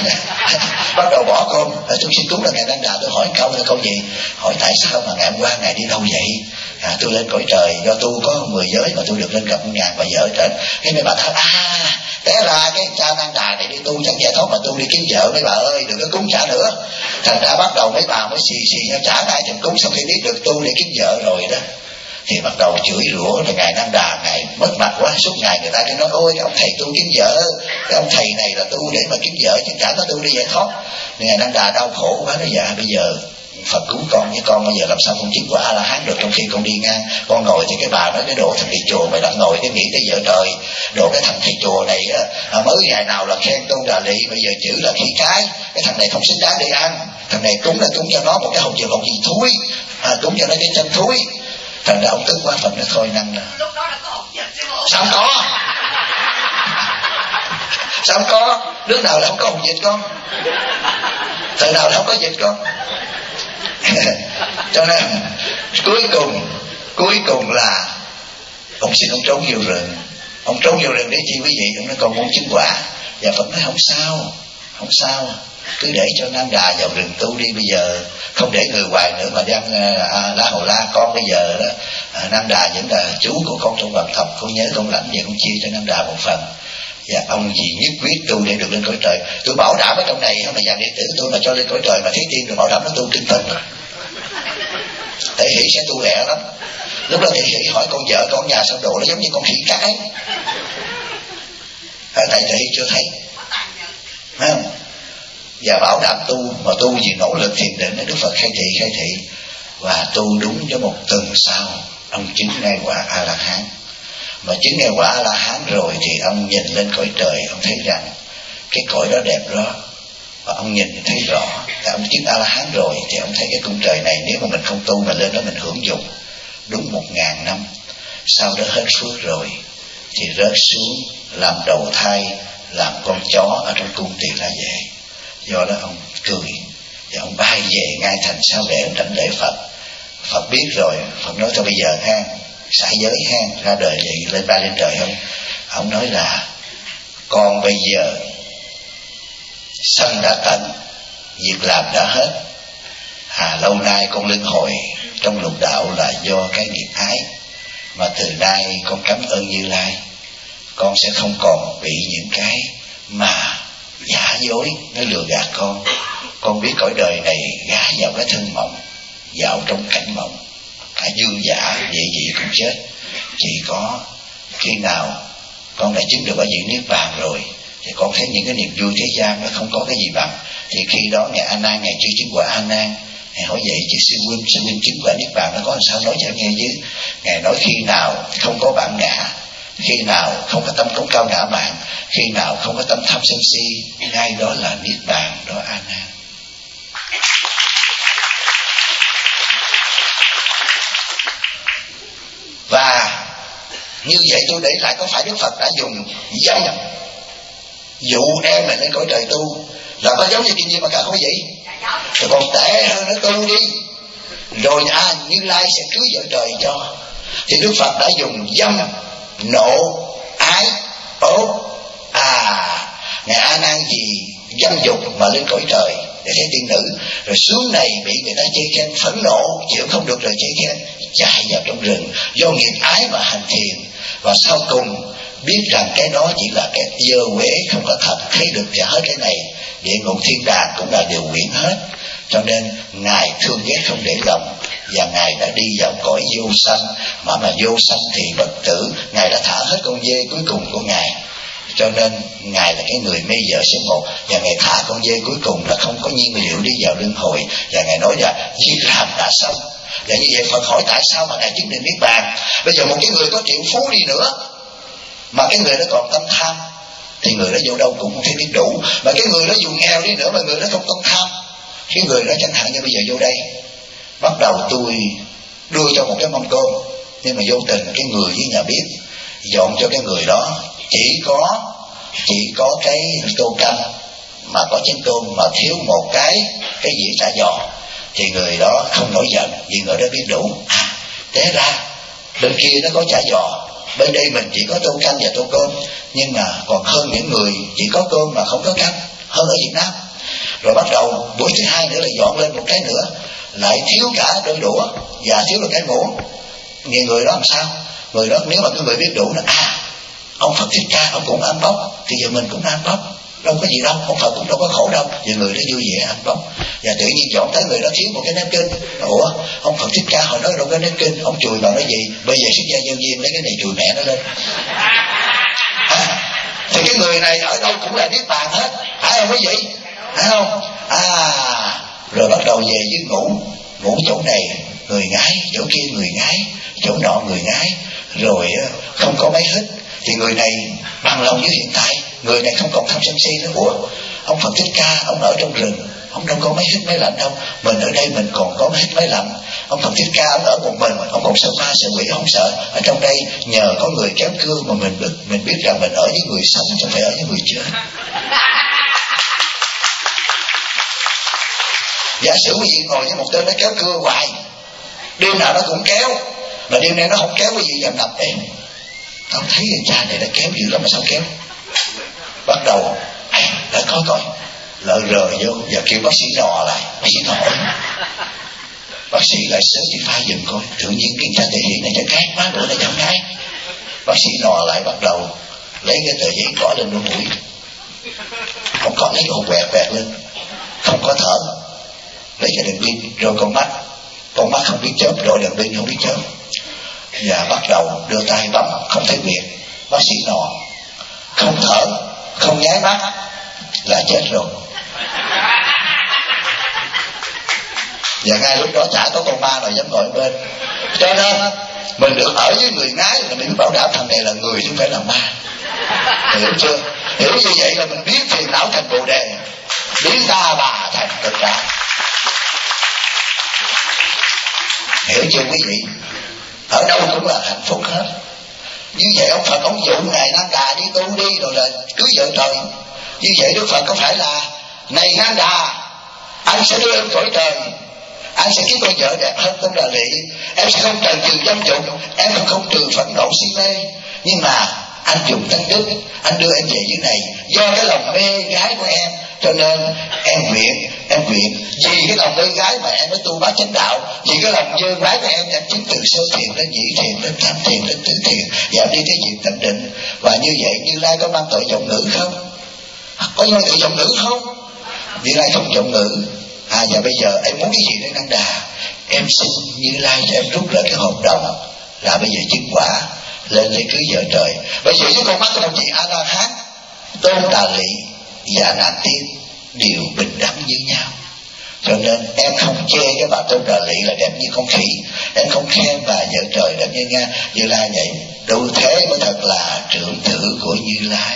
A: Bắt đầu bỏ cơm, tôi xin cúng là ngài Năng Đà, tôi hỏi câu là câu gì? Hỏi tại sao mà ngày hôm qua ngài đi đâu vậy? À, tôi lên cõi trời do tu có mười giới mà tôi được lên gặp ngàn bà vợ trở. Cái mấy bà tám à Té ra cái cha Năng Đà này đi tu chẳng giải thoát mà tu đi kiếm vợ mấy bà ơi, đừng có cúng trả nữa. Thành ra bắt đầu mấy bà mới xì xì nhau trả lại tiền cúng, sau khi biết được tu để kiếm vợ rồi đó thì bắt đầu chửi rủa là ngài Năng Đà ngài mất mặt quá. Suốt ngày người ta cứ nói ôi cái ông thầy tu kiếm vợ, cái ông thầy này là tu để mà kiếm vợ chứ cả nó tu đi giải thoát. Ngài Năng Đà đau khổ quá, nói dạ bây giờ Phật cứu con, với con bây giờ làm sao con chứng quả A La Hán được, trong khi con đi ngang con ngồi thì cái bà nói cái độ thằng thầy chùa mày đang ngồi cái nghĩ tới vợ trời, độ cái thằng thầy chùa này á, mới ngày nào là khen tôn Đà Lị, bây giờ chữ là khí cái, cái thằng này không xứng đáng để ăn, thằng này cúng là cúng cho nó một cái hồng trường hồng gì thúi, à, cúng cho nó cái chân thúi. Thành ra ông tức quá, Phật nó thôi Năng nè.
B: Lúc đó là có hồng dịch chứ bộ.
A: Sao có? Sao không có? Nước nào là không có hồng dịch con? Thời nào là không có dịch con? Cho nên cuối cùng cuối cùng là ông xin ông trốn vô rừng. Ông trốn vô rừng để chi quý vị? Ông nói con muốn chứng quả. Và Phật nói không sao, không sao, cứ để cho Năng Đà vào rừng tu đi. Bây giờ không để người hoài nữa mà đang à, la hầu la con bây giờ đó, à, Năng Đà vẫn là chú của con trong hoàng thập, con nhớ con lãnh về con chia cho Năng Đà một phần. Và ông gì nhất quyết tu để được lên cõi trời. Tôi bảo đảm ở trong này mà dàn đệ tử tôi mà cho lên cõi trời mà thấy tiên rồi bảo đảm nó tu tinh tấn. Thể Hỷ sẽ tu lẹ lắm. Lúc đó Thể Hỷ hỏi con vợ con nhà sao độ nó giống như con khỉ cái. Tại Thể Hỷ chưa thấy, thấy không? Và bảo đảm tu mà tu vì nỗ lực thiền định, Đức Phật khai thị khai thị và tu đúng cho một tuần sau ông chứng ngay quả A La Hán. Mà chứng ngay quả A La Hán rồi thì ông nhìn lên cõi trời, ông thấy rằng cái cõi đó đẹp đó, và ông nhìn thấy rõ. Thì ông chứng A La Hán rồi thì ông thấy cái cung trời này nếu mà mình không tu mà lên đó mình hưởng dụng đúng một ngàn năm, sau đó hết phước rồi thì rớt xuống làm đầu thai, làm con chó ở trong cung Tỳ La Vệ. Do đó ông cười và ông bay về ngay thành Xá Vệ, ông đảnh lễ Phật. Phật biết rồi, Phật nói thôi bây giờ ha, xả giới ha, ra đời vậy lên bay lên trời không? Ông nói là con bây giờ sanh đã tận, việc làm đã hết, à lâu nay con luân hồi trong lục đạo là do cái nghiệp ái, mà từ nay con cảm ơn Như Lai, con sẽ không còn bị những cái mà giả dối nó lừa gạt con. Con biết cõi đời này gá vào cái thân mộng, dạo trong cảnh mộng, cả dương giả vậy gì cũng chết. Chỉ có khi nào con đã chứng được quả vị niết bàn rồi thì con thấy những cái niềm vui thế gian nó không có cái gì bằng. Thì khi đó ngài A Nan, ngài chưa chứng quả A Nan, ngài hỏi vậy chứ sư huynh sư huynh chứng quả niết bàn nó có làm sao nói cho nghe chứ? Ngài nói khi nào không có bản ngã, khi nào không có tâm cống cao ngã mạn, khi nào không có tâm tham sân si, ngay đó là niết bàn đó A Nan. Và như vậy tôi để lại có phải Đức Phật đã dùng dâm dụ em này lên cõi trời tu là có giống như Kim Nhiên mà cả không vậy? Rồi còn tệ hơn nó tu đi, rồi à Như Lai sẽ cưới vợ trời cho. Thì Đức Phật đã dùng dâm, nộ, ái, ố, à ngài A Nan vì dâm dục mà lên cõi trời để thấy tiên nữ, rồi xuống này bị người ta chê khen, phẫn nộ chịu không được rồi chê khen, chạy vào trong rừng do nghiệp ái mà hành thiền, và sau cùng biết rằng cái đó chỉ là cái dơ quế không có thật, thấy được cả hết cái này, địa ngục thiên đàng cũng là điều quyển hết. Cho nên ngài thương ghét không để lòng, và ngài đã đi vào cõi vô sanh, mà mà vô sanh thì bất tử, ngài đã thả hết con dê cuối cùng của ngài. Cho nên ngài là cái người mê vợ số một, và ngài thả con dê cuối cùng là không có nhiên liệu đi vào luân hồi, và ngài nói là việc làm đã xong. Và như vậy Phật hỏi tại sao mà ngài chứng định niết bàn? Bây giờ một cái người có triệu phú đi nữa mà cái người đó còn tâm tham thì người đó vô đâu cũng không thấy biết đủ. Mà cái người đó dù nghèo đi nữa mà người đó không tâm tham, cái người đó chẳng hạn như bây giờ vô đây bắt đầu tôi đưa cho một cái mâm cơm, nhưng mà vô tình cái người với nhà bếp dọn cho cái người đó chỉ có chỉ có cái tô canh mà có chén tôm mà thiếu một cái cái dĩa chả giò, thì người đó không nổi giận vì người đó biết đủ. À té ra bên kia nó có chả giò, bên đây mình chỉ có tô canh và tô cơm, nhưng mà còn hơn những người chỉ có cơm mà không có canh, hơn ở Việt Nam. Rồi bắt đầu buổi thứ hai nữa là dọn lên một cái nữa, lại thiếu cả đôi đũa và thiếu một cái muỗng. Người người đó làm sao? Người đó nếu mà cái người biết đủ nó à Ông Phật Thích Ca ông cũng ăn bốc, thì giờ mình cũng ăn bốc, đâu có gì đâu, ông Phật cũng đâu có khổ đâu. Giờ người đó vui vẻ ăn bốc, và tự nhiên chọn tới người đó thiếu một cái nếp kinh. Ủa, ông Phật Thích Ca hồi đó đâu có nếp kinh, ông chùi vào cái gì? Bây giờ xuất gia nhân viên lấy cái này chùi mẹ nó lên. À, thì cái người này ở đâu cũng là niết bàn hết, phải không quý vị? Phải không? À, rồi bắt đầu về với ngủ, ngủ chỗ này người ngái, chỗ kia người ngái, chỗ nọ người ngái, rồi không có mấy hít. Thì người này bằng lòng với hiện tại, người này không còn tham sân si nữa. Ủa, ông Phật Thích Ca ông ở trong rừng, ông đâu có mấy hít mấy lạnh đâu, mình ở đây mình còn có mấy hít mấy lạnh. Ông Phật Thích Ca ông ở một mình, ông còn sợ ma sợ quỷ không sợ. Ở trong đây nhờ có người kéo cưa mà mình biết, mình biết rằng mình ở với người sống chứ không phải ở với người chết. Giả sử quý vị ngồi với một tên nó kéo cưa hoài, đêm nào nó cũng kéo, mà đêm nay nó không kéo, quý vị dám nằm em. Tao thấy người cha này đã kéo dữ lắm mà sao kéo. Bắt đầu ai đã coi coi lỡ rời vô, giờ kêu bác sĩ nò lại, bác sĩ nò bác sĩ lại certify giùm coi, tự nhiên cái cha thể hiện này cho cát quá, bữa nay chẳng ngái. Bác sĩ nò lại bắt đầu lấy cái tờ giấy cỏ lên đôi mũi, không có lấy cái quẹt quẹt lên, không có thở, lấy cái đèn pin rồi con mắt, con mắt không biết chớp, rồi đèn pin không biết chớp, và bắt đầu đưa tay bấm không thấy việc. Bác sĩ nọ không thở, không nháy mắt là chết rồi. Và ngay lúc đó chả có con ma nào dám ngồi bên. Cho nên mình được ở với người ngái là mình bảo đảm thằng này là người chứ không phải là ma. Hiểu chưa? Hiểu như vậy là mình biến phiền não thành bồ đề, biến ta bà thành tất cả. Hiểu chưa quý vị? Ở đâu cũng là hạnh phúc hết. Như vậy ông Phật ông dụ ngài Nan Đà đi tu đi rồi là cưới vợ trời. Như vậy Đức Phật có phải là này Nan Đà, anh sẽ đưa em cõi trời, anh sẽ kiếm con vợ đẹp hơn Tôn Đà Lị, em sẽ không trần trừ dâm dục, em không không trừ phẫn nộ si mê. Nhưng mà anh dùng tánh đức, anh đưa em về dưới này do cái lòng mê gái của em, cho nên em nguyện, em nguyện vì cái lòng mê gái mà em mới tu bát chánh đạo, vì cái lòng dơ gái của em em chứng từ sơ thiền đến nhị thiền đến tam thiền đến tứ thiền, và đi cái việc tập định. Và như vậy Như Lai có mang tội giọng nữ không? Có mang tội giọng nữ không? Như Lai không giọng nữ. À, và bây giờ em muốn cái gì đây Nan Đà? Em xin Như Lai cho em rút lại cái hợp đồng là bây giờ chứng quả lên lấy cưới vợ trời. Bây giờ với con mắt của đồng chí A La Hán, Tôn Đà Lị và Nàng Tiên đều bình đẳng như nhau. Cho nên em không chê cái bà Tôn Đà Lị là đẹp như con khỉ, em không khen bà vợ trời đẹp như Nga. Như Lai vậy, đủ thế mới thật là trưởng tử của Như Lai.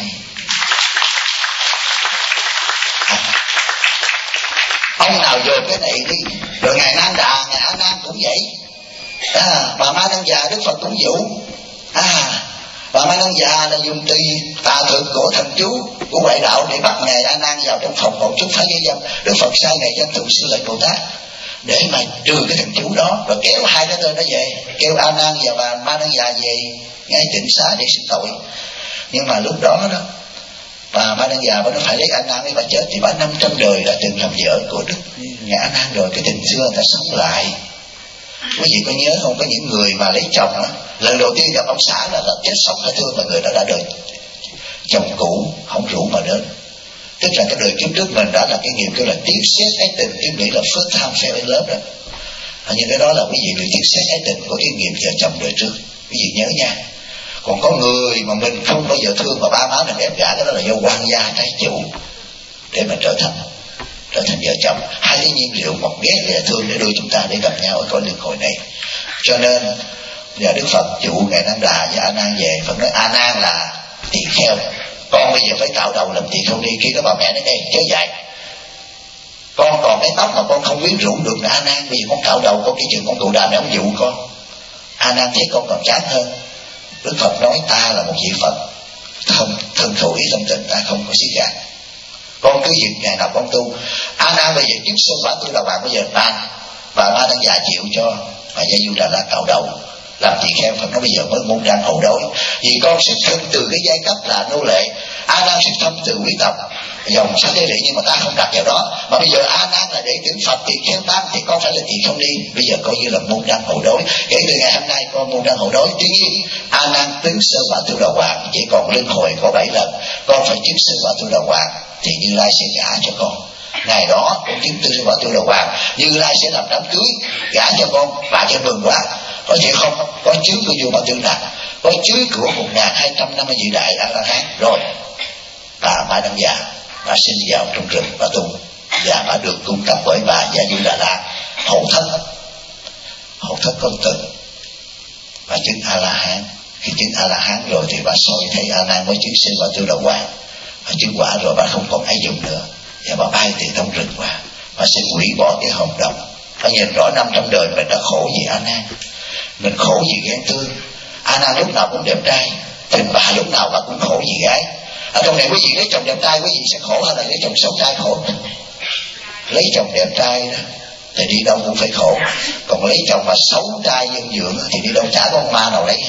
A: À, ông nào dồn cái này đi. Rồi ngài Nan Đà, ngài A Nan cũng vậy. À, bà Ma Năng Già Đức Phật cũng dụ. À, bà Ma Năng Già là dùng tùy tà thực của thần chú của ngoại đạo để bắt ngài A Nan vào trong phòng bọn chúng phá giới dâm. Đức Phật sai ngài Danh Thụ Sư Lợi Bồ Tát để mà trừ cái thần chú đó, rồi kéo hai cái tên đó về, kêu A Nan và bà Ma Năng Già về ngay tịnh xá để xưng tội. Nhưng mà lúc đó đó bà Ma Năng Già bà nó phải lấy A Nan để bà chết, thì bà năm trăm đời đã từng làm vợ của Đức ngài A Nan rồi, cái tình xưa người ta sống lại. Quý vị có nhớ không, có những người mà lấy chồng á, lần đầu tiên gặp ông xã là, là chết sống phải thương, mà người đó đã đời chồng cũ không rủ mà đến. Tức là cái đời kiếp trước mình đã là cái nghiệp kêu là tiếc xét ái tình, tiếng Mỹ là first time fail in love đó. À, nhưng cái đó là quý vị bị tiếc xét ái tình của cái nghiệp vợ chồng đời trước, quý vị nhớ nha. Còn có người mà mình không bao giờ thương mà ba má mình ép gả, cái đó là do quan gia trái chủ để mà trở thành trở thành vợ chồng. Hai cái nhiên liệu một ghét và thương để đưa chúng ta để gặp nhau ở cõi luân hồi này. Cho nên giờ Đức Phật dụ ngài Nan Đà và A Nan về. Phật nói A Nan là tỳ kheo, con bây giờ phải tạo đầu làm tỳ kheo đi. Khi các bà mẹ đến đây chớ dạy, con còn cái tóc mà con không quyến rũ được là A Nan, bây giờ con tạo đầu, con cái chừng con tụ đàm này ông dụ con. A Nan thấy con còn chán hơn. Đức Phật nói ta là một vị Phật không thân khẩu ý tâm tình, ta không có xí gạt, con cứ việc ngày nào con tu. A Nan bây giờ chứng sơ quả tu đạo bạn, bây giờ ta bà Ma Năng Già chịu cho bà Gia Du Đà La cạo đầu làm tỳ kheo. Phật nói bây giờ mới môn đang hậu đối, vì con xuất thân từ cái giai cấp là nô lệ, A Nan xuất thân từ quý tộc dòng Xá Đế Lị, nhưng mà ta không đặt vào đó. Mà bây giờ A Nan là để tưởng Phật thì khen ban thì con phải là tỳ không đi. Bây giờ coi như là môn đăng hộ đối. Kể từ ngày hôm nay con môn đăng hộ đối. Tuy nhiên A Nan chứng sơ quả tu đà hoàng chỉ còn luân hồi có bảy lần, con phải chứng sơ quả tu đà hoàng thì Như Lai sẽ gả cho con. Ngày đó cũng chứng tư quả tu đà hoàng, Như Lai sẽ làm đám cưới gả cho con và cho mừng quá. Có thể không có chứng của vua Bảo Tương Đạt, có chứng của một nghìn hai trăm năm mươi vị đại A La Hán. Rồi bà Ma Đăng Già bà sinh vào trong rừng bà tu, và bà được cung cấp bởi bà Gia Du Đà La hậu thất hậu thất con tử và chứng A La Hán. Khi chứng A La Hán rồi thì bà soi thấy A Nan mới chứng sơ quả tu đà hoàng, bà chứng quả rồi bà không còn ai dùng nữa, và bà bay từ trong rừng qua, bà sẽ hủy bỏ cái hợp đồng. Bà nhìn rõ năm trăm đời mình đã khổ vì A Nan, mình khổ vì ghen tương. A Nan lúc nào cũng đẹp trai, tình bà lúc nào bà cũng khổ vì gái. Ở trong này quý vị lấy chồng đẹp trai quý vị sẽ khổ hay là lấy chồng xấu trai khổ? Lấy chồng đẹp trai đó thì đi đâu cũng phải khổ, còn lấy chồng mà xấu trai dân dưỡng thì đi đâu chả có con ma nào lấy hết.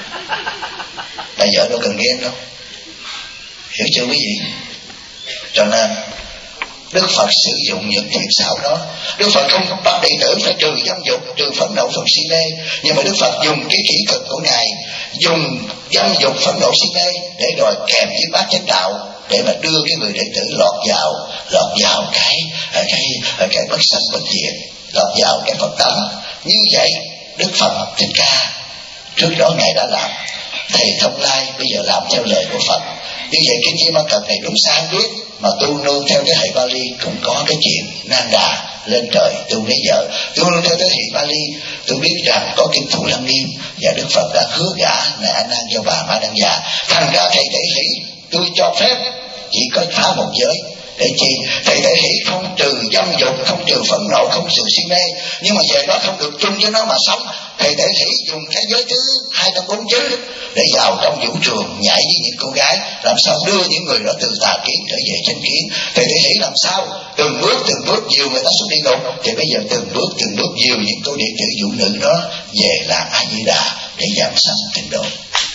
A: Bà vợ đâu cần ghen đâu, hiểu chưa quý vị? Cho nên Đức Phật sử dụng những thiện xảo đó. Đức Phật không bắt đệ tử phải trừ dâm dục, trừ phẫn nộ phần si mê, nhưng mà Đức Phật dùng cái kỹ thuật của Ngài, dùng dâm dục phẫn nộ si mê để rồi kèm với bát chánh đạo, để mà đưa cái người đệ tử lọt vào lọt vào cái cái cái, cái bất sanh bất diệt, lọt vào cái Phật tâm. Như vậy Đức Phật Thích Ca trước đó Ngài đã làm, thầy Thông Lai bây giờ làm theo lời của Phật. Như vậy Kinh Di Ma Cật này đúng sai biết, mà tu nương theo cái hệ Bali cũng có cái chuyện Nan Đà lên trời tu lấy vợ. Tu nương theo cái hệ Bali, tôi biết rằng có kinh Thủ Lăng Nghiêm và Đức Phật đã hứa gả này A Nan cho bà Ma Đăng Già. Thành ra thầy Thể Hỷ tôi cho phép chỉ có phá một giới. Để chi? Thầy Thể Hỷ không trừ dâm dục, không trừ phẫn nộ, không trừ si mê, nhưng mà về đó không được chung với nó mà sống. Thầy Thể Hỷ dùng cái giới thứ hai trăm bốn mươi chín để vào trong vũ trường nhảy với những cô gái, làm sao đưa những người đó từ tà kiến trở về chánh kiến. Thầy Thể Hỷ làm sao từng bước từng bước nhiều người ta xuống địa ngục, thì bây giờ từng bước từng bước nhiều những cô đệ tử vũ nữ đó về làm A Di Đà để giảm sanh tịnh độ.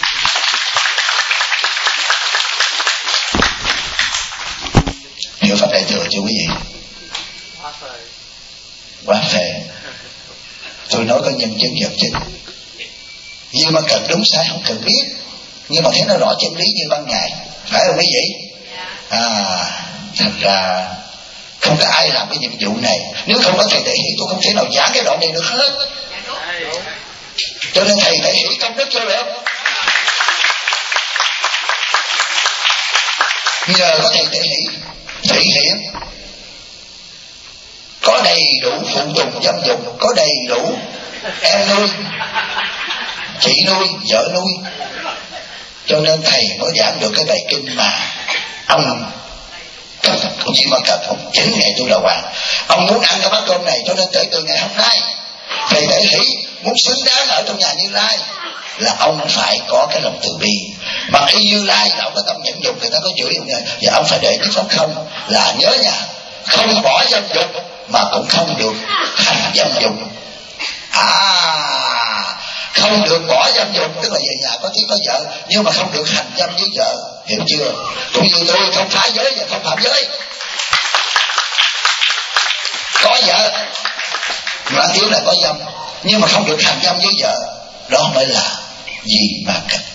A: Hiểu Pháp Đại Thừa chưa quý vị? Quá phê. Tôi nói có nhân chứng vật chứng. Nhưng mà cần đúng sai không cần biết, nhưng mà thấy nó rõ chân lý như ban ngày, phải không quý vị? À, thành ra không có ai làm cái nhiệm vụ này. Nếu không có thầy Thể Hỷ tôi không thể nào giảng cái đoạn này được hết. Cho nên thầy Thể Hỷ công đức cho được. Nhờ có thầy Thể Hỷ thể hiện có đầy đủ phụ tùng dâm dục, có đầy đủ em nuôi, chị nuôi, vợ nuôi. Cho nên thầy mới giảng được cái bài kinh mà ông cũng chỉ mà cần ông chín ngày tu đà hoàng, ông muốn ăn cái bát cơm này. Cho nên tới từ ngày hôm nay thầy Thể Hỷ muốn xứng đáng ở trong nhà Như Lai là ông phải có cái lòng từ bi. Mà khi Như Lai là ông có tâm nhẫn dục, người ta có chửi ông, và ông phải để cái pháp không là nhớ nha, không bỏ dâm dục mà cũng không được hành dâm dục. À, không được bỏ dâm dục tức là về nhà có tiếng có vợ, nhưng mà không được hành dâm với vợ, hiểu chưa? Cũng như tôi không phá giới và không phạm giới, có vợ mà tiếng là có dâm, nhưng mà không được hành dâm với vợ, đó mới là gì mà cần.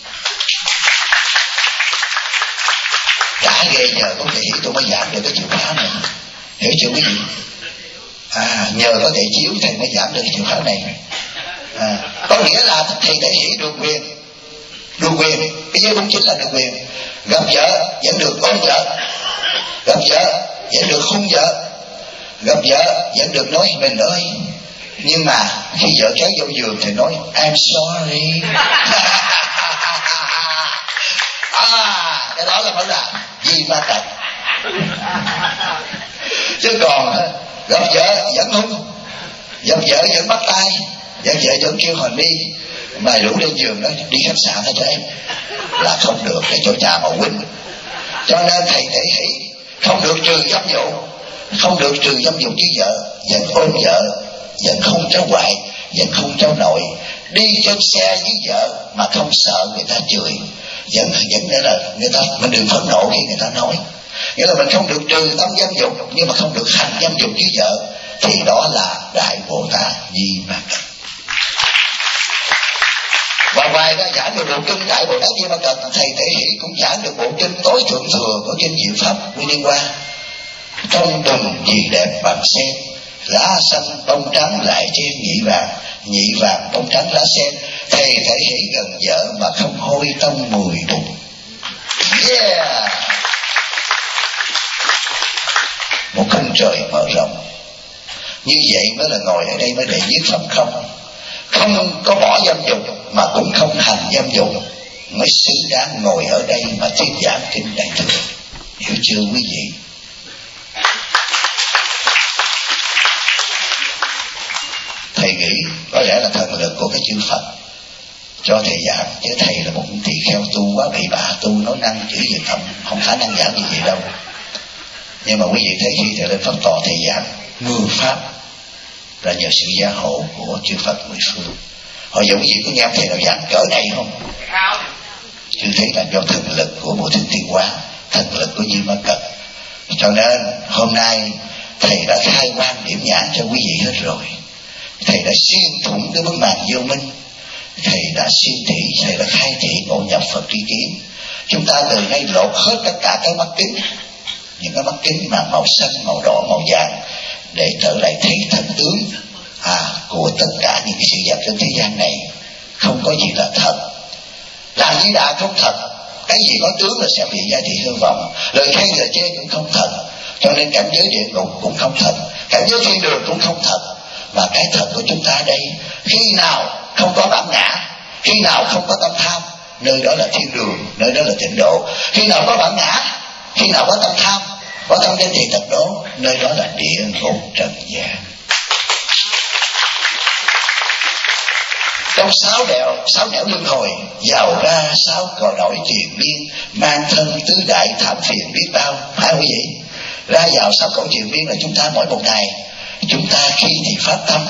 A: Cả ghê nhờ có thể tôi mới giảm được cái chìa khóa này, hiểu chưa quý vị? À, nhờ có thể chiếu thầy mới giảm được cái chìa khóa này. À, có nghĩa là thầy Thể Hỷ được quyền, được quyền, cái giới bốn chính là được quyền. Gặp vợ vẫn được ôm vợ, gặp vợ vẫn được hung vợ, gặp vợ vẫn được nói mình ơi. Nhưng mà khi vợ kéo vô giường thì nói I'm sorry. À, cái đó là phải làm gì mà cần. Chứ còn gặp vợ vẫn hung, gặp vợ vẫn bắt tay, gặp vợ vẫn kêu hồi đi mày rủ lên giường đó đi khách sạn hết cho em, là không được, cái chỗ trà mà quýnh. Cho nên thầy Thể Hỷ không được trừ dâm dục, không được trừ dâm dục với vợ, vẫn ôm vợ, vẫn không cháu ngoại, vẫn không cháu nội, đi trên xe với vợ mà không sợ người ta chửi, vẫn vẫn nghĩa là người ta mình đừng phẫn nộ khi người ta nói. Nghĩa là mình không được trừ tâm dâm dục, nhưng mà không được hành dâm dục với vợ, thì đó là Đại Bồ Tát Di Ma Cật. Và ngoài ra giảng được bộ kinh Đại Bồ Tát Di Ma Cật, thầy Thể Hiện cũng giảng được bộ kinh tối thượng thừa của kinh Diệu Pháp Nguyên Liên Hoa. Trong đùm gì đẹp bằng sen, lá xanh bông trắng lại trên nhị vàng, nhị vàng bông trắng lá sen. Thầy Thể Hiện gần vợ mà không hôi tông mùi bụng. Yeah. Một khung trời mở rộng. Như vậy mới là ngồi ở đây mới để viết pháp không. Không có bỏ dâm dục mà cũng không hành dâm dục, mới xứng đáng ngồi ở đây mà thuyết giảng kinh Đại Thừa. Hiểu chưa quý vị? Thầy nghĩ có lẽ là thần lực của cái chư Phật cho thầy giảng, chứ thầy là một tỳ kheo tu quá bị bạ tu nói năng chữ gì không không khả năng giảng như vậy đâu. Nhưng mà quý vị thấy khi thầy lên pháp tọa thầy giảng mười pháp là nhờ sự gia hộ của chư Phật mười phương. Hồi giờ quý vị có nghe thầy nào giảng cỡ này không? Chứ thấy là do thần lực của Bộ Thích Thiên Quán, thần lực của Di Ma Cật. Cho nên hôm nay thầy đã khai quan điểm nhãn cho quý vị hết rồi. Thầy đã xuyên thủng cái bức màn vô minh, thầy đã xuyên thị, thầy đã khai thị ngộ nhập Phật tri kiến. Chúng ta từ nay lột hết tất cả cái mắt kính, những cái mắt kính mà màu xanh, màu đỏ, màu vàng, để trở lại thấy thật tướng à, của tất cả những sự vật trên thế gian này. Không có gì là thật. Làm gì đã không thật. Cái gì có tướng là sẽ bị giá trị hư vọng. Lời khen lời chê cũng không thật. Cho nên cảnh giới địa ngục cũng không thật, cảnh giới thiên đường cũng không thật. Mà cái thật của chúng ta đây, khi nào không có bản ngã, khi nào không có tâm tham, nơi đó là thiên đường, nơi đó là tịnh độ. Khi nào có bản ngã, khi nào có tâm tham, có tâm danh thị thật đố, nơi đó là địa ngục trần gian. Trong sáu đèo, sáu nẻo luân hồi, giàu ra sáu cò nổi triền miên, mang thân tứ đại thảm phiền biết bao. Phải không quý vị? Ra vào sáu cõi triền miên là chúng ta mỗi một ngày. Chúng ta khi thì phát tâm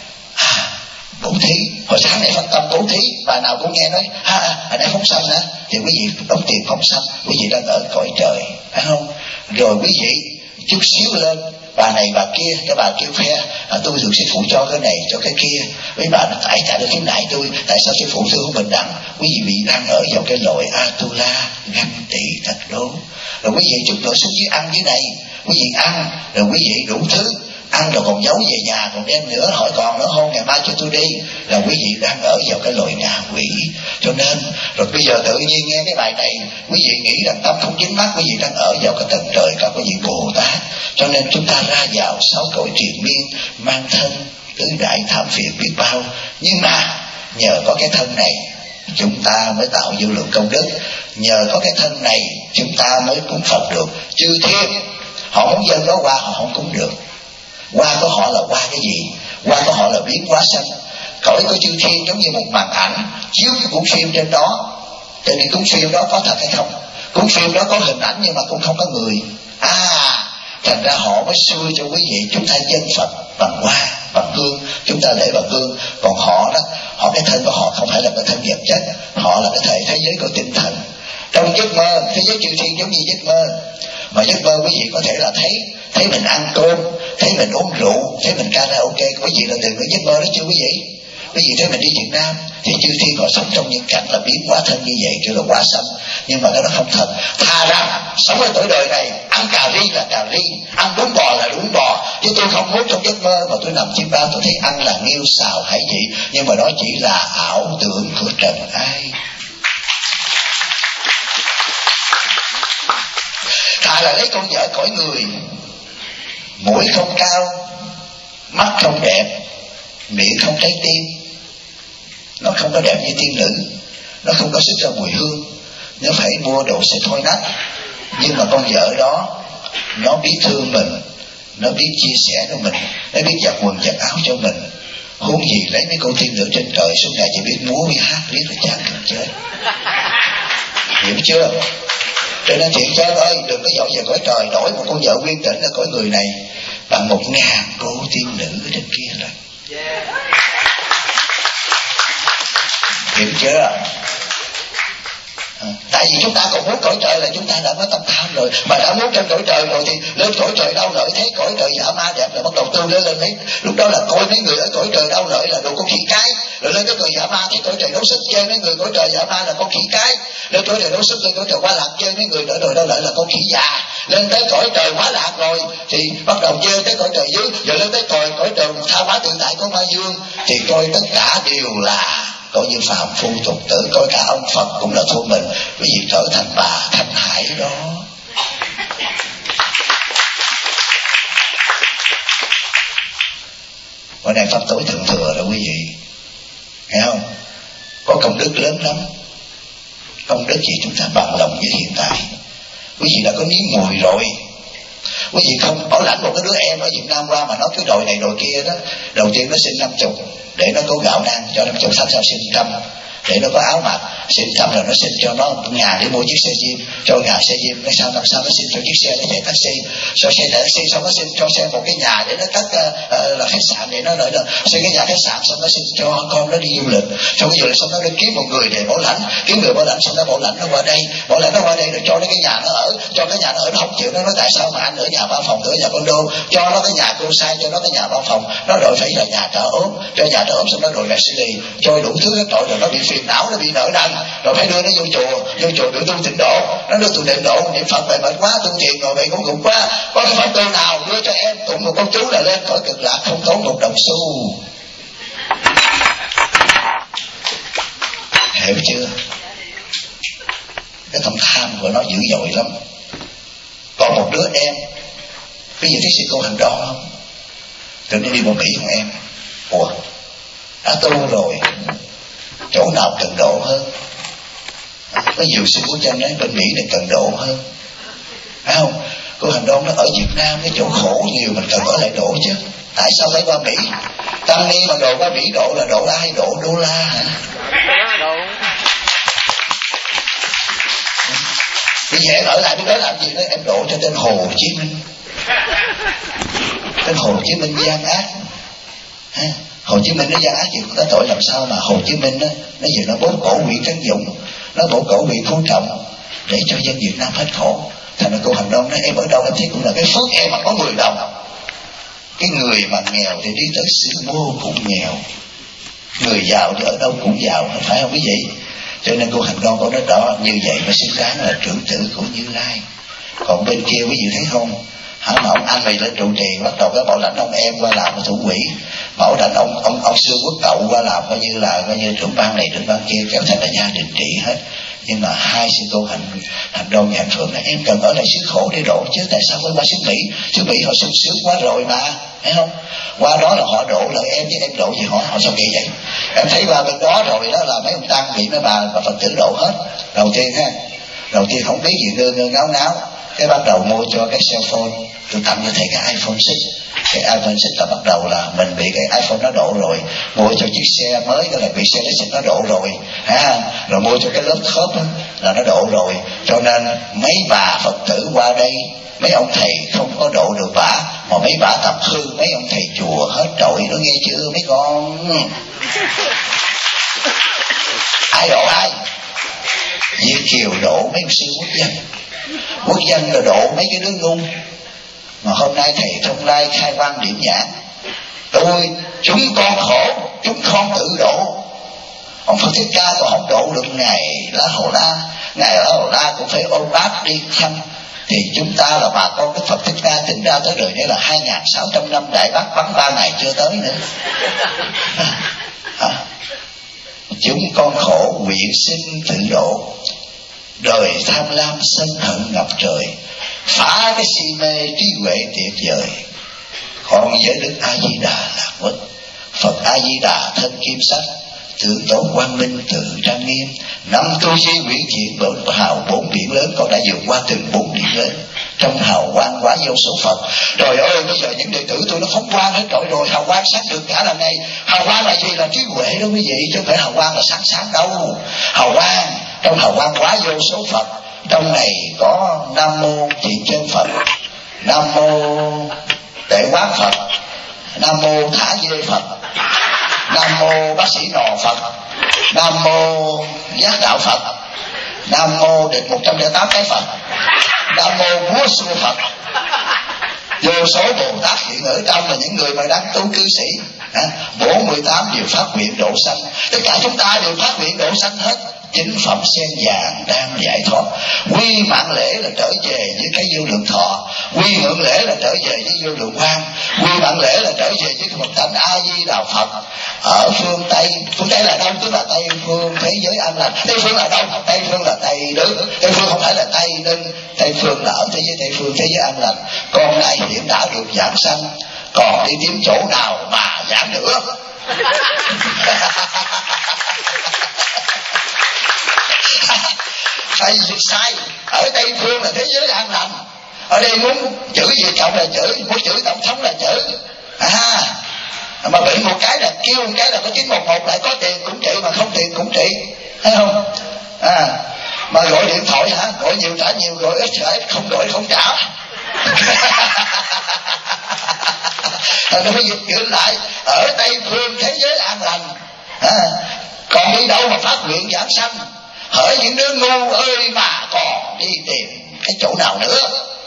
A: à, bố thí. Hồi sáng này phát tâm bố thí, bà nào cũng nghe nói à, ở đây phóng sanh hả? Thì quý vị đóng tiền phóng sanh, quý vị đang ở cõi trời, phải không? Rồi quý vị chút xíu lên, bà này bà kia, cái bà kêu phe à, tôi thường sư phụ cho cái này cho cái kia, mấy bà nó tại tại được khiếu nại tôi, tại sao sư phụ tôi không bình đẳng? Quý vị bị đang ở vào cái loại Atula ganh tị thật đố. Rồi quý vị chút nữa xuống dưới ăn dưới này, quý vị ăn rồi quý vị đủ thứ ăn rồi còn giấu về nhà, còn đem nữa hỏi còn nữa không, ngày mai cho tôi đi, là quý vị đang ở vào cái loại ngạ quỷ. Cho nên rồi bây giờ tự nhiên nghe cái bài này, quý vị nghĩ rằng tâm không dính mắc, quý vị đang ở vào cái tầng trời các quý vị Bồ Tát. Cho nên chúng ta ra vào sáu cõi triền miên, mang thân tứ đại thảm phiền biết bao. Nhưng mà nhờ có cái thân này chúng ta mới tạo vô lượng công đức, nhờ có cái thân này chúng ta mới cúng Phật được. Chư thiên họ muốn dâng đó qua họ không cúng được. Qua của họ là qua cái gì? Qua của họ là biến hóa sanh. Cõi của chư thiên giống như một màn ảnh chiếu cái cuốn phim trên đó. Cho nên cuốn phim đó có thật hay không? Cuốn phim đó có hình ảnh nhưng mà cũng không có người. À, thành ra họ mới xui cho quý vị chúng ta dân Phật bằng hoa, bằng hương, chúng ta lễ bằng hương. Còn họ đó, họ cái thân của họ không phải là cái thân vật chất, họ là cái thể thế giới của tinh thần. Trong giấc mơ, thế giới chư thiên giống như giấc mơ. Mà giấc mơ quý vị có thể là thấy thấy mình ăn cơm, thấy mình uống rượu, thấy mình karaoke. Quý vị là từng có giấc mơ đó chưa quý vị? Quý vị thấy mình đi Việt Nam thì chư thiên họ sống trong những cảnh là biến hóa thân như vậy, kêu là hóa sanh. Nhưng mà cái đó không thật. Thà rằng sống ở tuổi đời này ăn cà ri là cà ri, ăn bún bò là bún bò, chứ tôi không muốn trong giấc mơ mà tôi nằm chim bao tôi thấy ăn là nghêu xào hải vị. Nhưng mà đó chỉ là ảo tưởng của trần ai. Thà là lấy con vợ cõi người, mũi không cao, mắt không đẹp, miệng không trái tim, nó không có đẹp như tiên nữ, nó không có sức ra mùi hương, nó phải mua đồ xịt hôi nách. Nhưng mà con vợ đó nó biết thương mình, nó biết chia sẻ với mình, nó biết giặt quần giặt áo cho mình. Huống gì lấy mấy cô tiên nữ trên trời suốt ngày chỉ biết múa biết hát biết là chán cần chết. Hiểu chưa? Cho nên thiện cha ơi, đừng có dội về cõi trời đổi một con vợ nguyên tỉnh ở cõi người này bằng một ngàn cô tiên nữ ở trên kia rồi. Hiểu chưa? Tại vì chúng ta còn muốn cõi trời là chúng ta đã có tâm tham rồi, mà đã muốn trên cõi trời rồi thì lên cõi trời đau lợi thấy cõi trời dã ma đẹp là bắt đầu tu lên lên thấy lúc đó là coi mấy người ở cõi trời đau lợi là đồ con khỉ cái, rồi lên cái cõi dã ma thấy cõi trời đấu sức chơi mấy người cõi trời dã ma là con khỉ cái, lên cõi trời đấu sức lên cõi trời hóa lạc chơi mấy người đỡ đời đau lợi là con khỉ già, lên tới cõi trời hóa lạc rồi thì bắt đầu chơi tới cõi trời dưới, rồi lên tới cõi cõi trời tha hóa tự tại của ma dương thì coi tất cả đều là coi như phàm phu tục tử, coi cả ông Phật cũng là thua mình với việc trở thành bà Thanh Hải đó. Bữa nay pháp tối thượng thừa rồi quý vị, nghe không? Có công đức lớn lắm. Công đức gì chúng ta bằng lòng với hiện tại. Quý vị đã có miếng mùi rồi. Quý vị không bảo lãnh một cái đứa em ở Việt Nam qua mà nói cái đồi này đồi kia đó, đầu tiên nó xin năm chục để nó có gạo nang cho năm chục, tháng sau xin trăm để nó có áo mặc, xin trăm rồi nó xin cho nó nhà để mua chiếc xe Jeep, cho nhà xe Jeep, cái sau năm sau nó xin cho chiếc xe để chạy taxi, cho xe taxi xong nó xin cho xe một cái nhà để nó cất uh, uh, là khách sạn để nó đợi được, xin cái nhà khách sạn xong nó xin cho con nó đi du lịch, xong cái du lịch xong nó đi kiếm một người để bảo lãnh, kiếm người bảo lãnh xong nó bảo lãnh nó qua đây, bảo lãnh nó qua đây rồi cho nó cái nhà nó ở, cho cái nhà nó ở nó không chịu, nó nói tại sao mà anh ở nhà ba phòng, ở nhà condo, cho nó cái nhà cô sai, cho nó cái nhà ba phòng, nó đòi phải là nhà trợ ốm, cho nhà trợ ốm xong nó đòi là xử lý, cho đủ thứ hết trọi rồi nó bị phiền não, nó bị nợ nần, rồi phải đưa nó vô chùa, vô chùa được tu tịnh độ, nó đưa tu tịnh độ, niệm Phật về mệt quá, tu thiền ngồi vậy cũng gục quá, có cái Phật tu nào đưa cho em tụng một câu chú là lên cõi cực lạc không tốn một đồng xu. Hiểu chưa? Cái tâm tham của nó dữ dội lắm. Còn một đứa em, cái gì thấy sư cô Hành Đoan không? Tự nhiên đi bộ Mỹ con em, ủa, đã tu rồi, chỗ nào cần độ hơn? Có nhiều sư của chân nói bên Mỹ này cần độ hơn, phải không? Cô Hành Đoan nó ở Việt Nam cái chỗ khổ nhiều, mình cần ở lại độ chứ. Tại sao phải qua Mỹ? Tăng ni mà độ qua Mỹ độ là độ ai? Độ đô la hả? Bây giờ em ở lại bên đó làm gì đó? Em độ cho tên Hồ Chí Minh. Tên Hồ Chí Minh gian ác ha? Hồ Chí Minh nó gian ác gì có tội làm sao mà Hồ Chí Minh đó, nó giờ nó bố cổ Nguyễn Tấn Dũng, nó bố cổ Nguyễn Phú Trọng để cho dân Việt Nam hết khổ. Thành ra cô Hành Đoan nói em ở đâu em thấy cũng là cái phước em mà có mười đồng. Cái người mà nghèo thì đi tới xứ Mô cũng nghèo, người giàu thì ở đâu cũng giàu, phải không quý vị? Cho nên cô Hành Đoan có nói đó, như vậy mới xứng đáng là trưởng tử của Như Lai. Còn bên kia quý vị thấy không, hả, mà ông anh này lên trụ trì bắt đầu cái bảo lãnh ông em qua làm thủ quỹ, bảo lãnh ông ông ông sư quốc cậu qua làm coi như là coi như trưởng ban này trưởng ban kia, kéo thành là gia đình trị hết. Nhưng mà hai sư cô Hành Hành Đoan và Hạnh Phượng là em cần ở lại xứ khổ để độ chứ, tại sao phải qua xứ Mỹ? Xứ Mỹ họ sung sướng quá rồi mà, thấy không? Qua đó là họ độ lại em chứ em độ gì họ, họ sao kỳ vậy? Em thấy qua bên đó rồi đó là mấy ông tăng bị mấy bà và Phật tử độ hết. Đầu tiên ha, đầu tiên không biết gì ngơ ngơ ngáo ngáo, cái bắt đầu mua cho cái cell phone, tôi tặng cho thầy cái iPhone sáu. Cái iPhone sáu là bắt đầu là mình bị cái iPhone nó độ rồi, mua cho chiếc xe mới cái là bị xe lấy nó độ rồi ha, rồi mua cho cái lớp khớp là nó độ rồi. Cho nên mấy bà Phật tử qua đây, mấy ông thầy không có độ được bả, mà mấy bà tập hư mấy ông thầy chùa hết trội đó, nghe chưa mấy con? Ai độ ai? Việt Kiều độ mấy ông sư quốc dân, quốc dân là độ mấy cái đứa ngu. Mà hôm nay thầy Thông Lai khai văn điểm nhãn, tôi chúng con khổ, chúng con tự độ. Ông Phật Thích Ca còn không độ được ngài La Hầu La, ngài La Hầu La cũng phải ôm bát đi thăm. Thì chúng ta là bà con Đức Phật Thích Ca tính ra tới đời này là hai nghìn sáu trăm năm, Đại Bác bắn ba ngày chưa tới nữa. À, chúng con khổ nguyện xin tự độ, đời tham lam sân hận ngập trời, phá cái si mê trí huệ tuyệt vời. Còn với Đức A Di Đà là quất, Phật A Di Đà thân kim sắc, tượng tổ quang minh tự trang nghiêm, năm tu di nguyện thiện bổn hào bốn biển lớn. Con đã vượt qua từng bốn biển lớn trong hào quang quá vô số Phật. Trời ơi, bây giờ những đệ tử tôi nó phóng quang hết trọi rồi, hào quang sáng được cả là này. Hào quang là gì? Là trí huệ đó quý vị, chứ không phải hào quang là sáng sáng đâu. Hào quang, trong hào quang quá vô số Phật, trong này có Nam Mô Thị Chân Phật, Nam Mô Tệ Quán Phật, Nam Mô Thả Dê Phật, Nam Mô Bác Sĩ Nò Phật, Nam Mô Giác Đạo Phật, Nam mô địch một trăm lẻ tám cái Phật, Nam mô múa xua Phật. Vô số Bồ Tát hiện ở trong là những người mà đang tu cư sĩ. Bốn mươi tám điều phát nguyện độ sanh. Tất cả chúng ta đều phát nguyện độ sanh hết. Chính phẩm sen vàng đang giải thoát. Quy mạng lễ là trở về với cái vô lượng thọ, quy ngưỡng lễ là trở về với vô lượng quang, quy mạng lễ là trở về với cái Phật tánh A Di Đà Phật. Ở phương Tây, phương Tây là đâu? Tức là Tây phương thế giới an lành. Tây phương là đâu? Tây phương là Tây Đức. Tây phương không phải là Tây Ninh. Tây phương là ở thế giới Tây phương, thế giới an lành. Con nay hiện đã được giảng sanh, còn đi kiếm chỗ nào mà giảng nữa. Phải sai. Ở Tây phương là thế giới an lành. Ở đây muốn chửi gì cộng là chửi, muốn chửi tổng thống là chửi. À, mà bệnh một cái là kêu một cái là có chín một một, lại có tiền cũng trị, mà không tiền cũng trị, thấy không? À, mà gọi điện thoại hả, gọi nhiều trả nhiều, gọi ít trả ít, không gọi không trả. Nó phải dịch chuyển lại. Ở Tây phương thế giới an lành. À, còn đi đâu mà phát nguyện giảng sanh? Hỡi những đứa ngu ơi mà còn đi tìm cái chỗ nào nữa.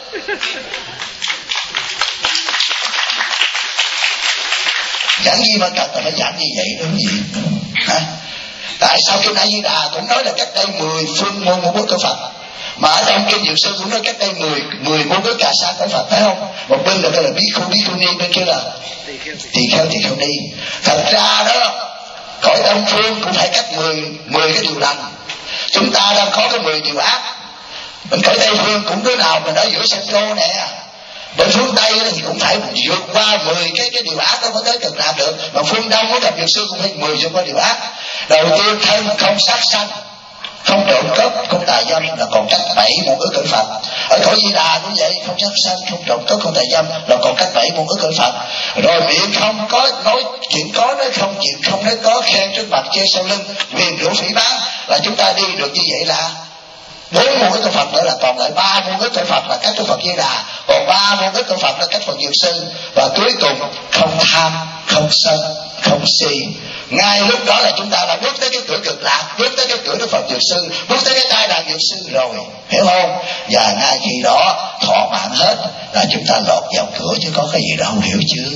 A: Giảng gì mà cần phải giảng như vậy đúng gì? Hả? Tại sao Kinh A Di Đà cũng nói là cách đây mười phương môn ngũ bố cơ Phật, mà ở trong Kinh Diệu Sư cũng nói cách đây mười mười môn đối cà sa của Phật, thấy không? Một bên là cái là bí khu bí khu ni, bên kia là tỳ kheo tỳ kheo ni. Thật ra đó, cõi Đông phương cũng phải cách mười mười cái điều lành. Chúng ta đang có cái mười điều ác. Bên cõi Tây phương cũng đứa nào mình ở giữa sông Lô nè. Bên phương Tây thì cũng phải vượt qua mười cái cái điều ác đó mới tới cực lạc được. Mà phương Đông có gặp Diệu Sư cũng phải mười vượt qua điều ác. Đầu tiên thân không sát sanh, không trộm cướp, không tà dâm, là còn cách bảy môn ước cõi Phật. Ở cõi Di Đà cũng vậy, không sát sanh, không trộm cướp, không tà dâm, là còn cách bảy môn ước cõi Phật. Rồi miệng không có nói chuyện có, nói không, chuyện không nói có, khen trước mặt chê sau lưng, quyền rủa phỉ báng, là chúng ta đi được như vậy là bốn môn ước cõi Phật nữa, là còn lại ba môn ước cõi Phật là cách của Phật Di Đà, còn ba môn ước cõi Phật là cách Phật Diệu Sư, và cuối cùng không tham, không sân, không si. Ngay lúc đó là chúng ta đã bước tới cái cửa cực lạc, bước tới cái cửa Đức Phật Diệu Sư, bước tới cái tai đàn Diệu Sư rồi, hiểu không? Và ngay khi đó thọ mạng hết là chúng ta lọt vào cửa, chứ có cái gì đâu, hiểu chưa?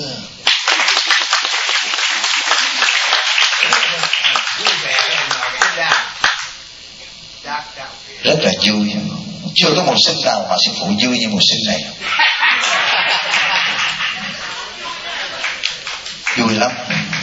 A: Rất là vui. Chưa có mùa sinh nào mà sư phụ vui như mùa sinh này. Vui lắm.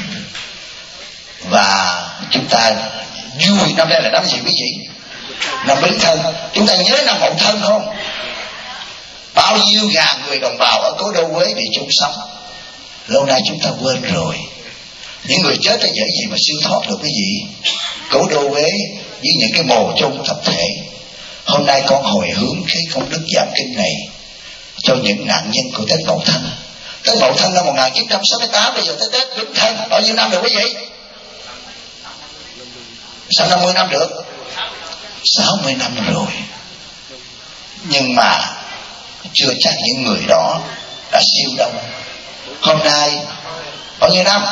A: Và chúng ta vui. Năm nay là năm gì quý vị? Năm Bính Thân. Chúng ta nhớ năm Mậu Thân không? Bao nhiêu ngàn người đồng bào ở cố đô Huế bị chung sống, lâu nay chúng ta quên rồi. Những người chết là dễ gì mà siêu thoát được cái gì? Cố đô Huế với những cái mồ chôn tập thể. Hôm nay con hồi hướng cái công đức giảng kinh này cho những nạn nhân của Tết Mậu Thân. Tết Mậu Thân năm một nghìn chín trăm sáu mươi tám, bây giờ tới Tết Bính Thân bao nhiêu năm rồi quý vị? Sao năm mươi năm được? sáu mươi năm rồi. Nhưng mà chưa chắc những người đó đã siêu đâu. Hôm nay bao nhiêu năm?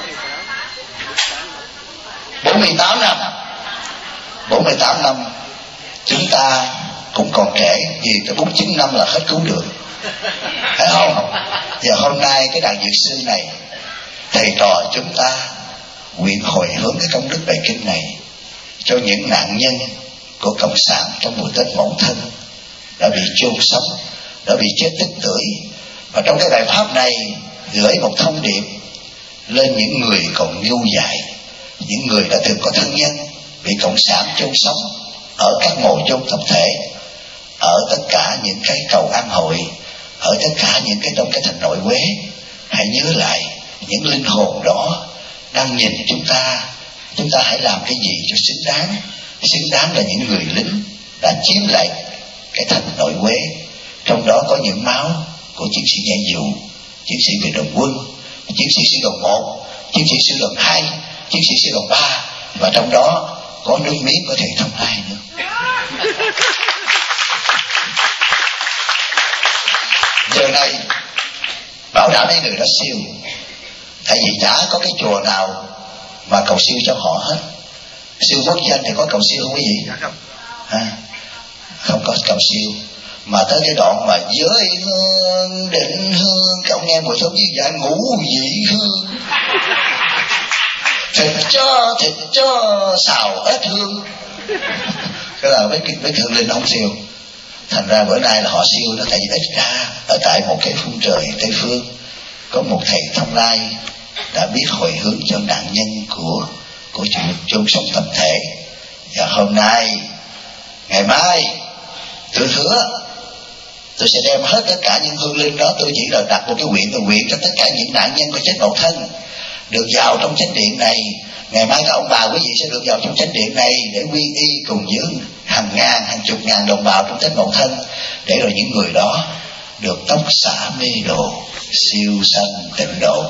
A: bốn mươi tám năm. bốn mươi tám năm. Chúng ta cũng còn trẻ, vì tới bốn mươi chín năm là hết cứu được, phải không? Và hôm nay cái đàn Diệu Sư này, thầy trò chúng ta nguyện hồi hướng cái công đức bài kinh này cho những nạn nhân của cộng sản trong mùa Tết Mậu Thân đã bị chôn sống, đã bị chết tức tưởi. Và trong cái bài pháp này gửi một thông điệp lên những người còn ngu dại, những người đã từng có thân nhân bị cộng sản chôn sống ở các mồ chôn tập thể, ở tất cả những cái cầu an hội, ở tất cả những cái trong cái thành nội Huế. Hãy nhớ lại những linh hồn đó đang nhìn chúng ta. Chúng ta hãy làm cái gì cho xứng đáng. Xứng đáng là những người lính đã chiếm lại cái thành nội Huế. Trong đó có những máu của chiến sĩ nhảy dù, chiến sĩ biệt động quân, chiến sĩ sư đoàn một, chiến sĩ sư đoàn hai, chiến sĩ sư đoàn ba, và trong đó có nước miếng có thể thông lai nữa. Giờ này bảo đảm mấy người đã siêu, tại vì chả có cái chùa nào mà cầu siêu cho họ hết. Siêu quốc danh thì có cầu siêu không quý vị? ha, không có cầu siêu. Mà tới cái đoạn mà giới hương định hương, các ông nghe mùi thơm như vậy, ngũ vị hương, thịt cho thịt cho xào ếch hương, cái là mấy mấy thượng linh không siêu. Thành ra bữa nay là họ siêu đó, tại vì ít ra ở tại một cái phương trời Tây Phương có một thầy Thông Lai đã biết hồi hướng cho nạn nhân của của chôn sống tập thể. Và hôm nay, ngày mai tôi hứa tôi sẽ đem hết tất cả những hương linh đó, tôi chỉ là đặt một cái nguyện cầu nguyện cho tất cả những nạn nhân có chết mậu thân được vào trong chánh điện này. Ngày mai các ông bà quý vị sẽ được vào trong chánh điện này để quy y cùng với hàng ngàn hàng chục ngàn đồng bào trong chánh mậu thân, để rồi những người đó được tóc xả mê đồ, siêu sanh tịnh độ.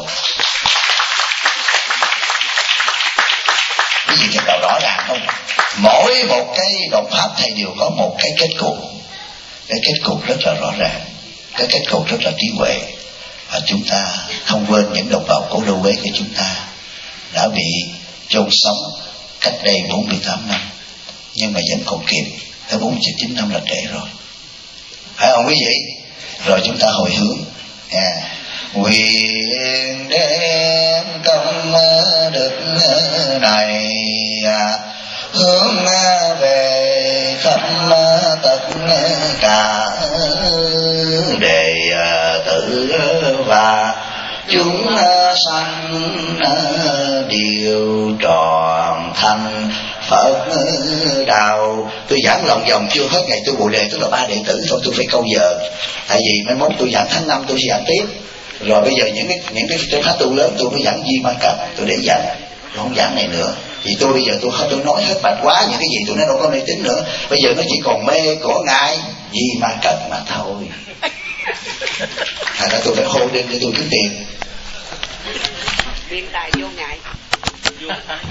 A: Quý vị thấy rõ ràng không? Mỗi một cái động pháp thầy đều có một cái kết cục, cái kết cục rất là rõ ràng, cái kết cục rất là trí huệ. Và chúng ta không quên những đồng bào cố đô Huế của chúng ta đã bị chôn sống cách đây bốn mươi tám năm, nhưng mà vẫn còn kịp. Tới bốn mươi chín năm là trễ rồi, phải không quý vị? Rồi chúng ta hồi hướng à, nguyện đem công đức này hướng về khắp tất cả đệ tử và chúng sanh đều tròn thành Phật đạo. Tôi giảng lòng vòng chưa hết ngày tôi bồ đề, tức là ba đệ tử thôi, tôi phải câu giờ. Tại vì mai mốt tôi giảng tháng năm tôi sẽ giảng tiếp. Rồi bây giờ những cái những cái trên pháp tu lớn tôi mới giảng Di Ma Cập, tôi để dành, tôi không giảng này nữa. Vì tôi bây giờ tôi tôi nói hết bạch quá, những cái gì tôi nói đâu có mê tín nữa. Bây giờ nó chỉ còn mê của ngài Di Ma Cập mà thôi. Thành ra tôi phải hô lên để tôi kiếm tiền.
C: Biên tài vô ngại.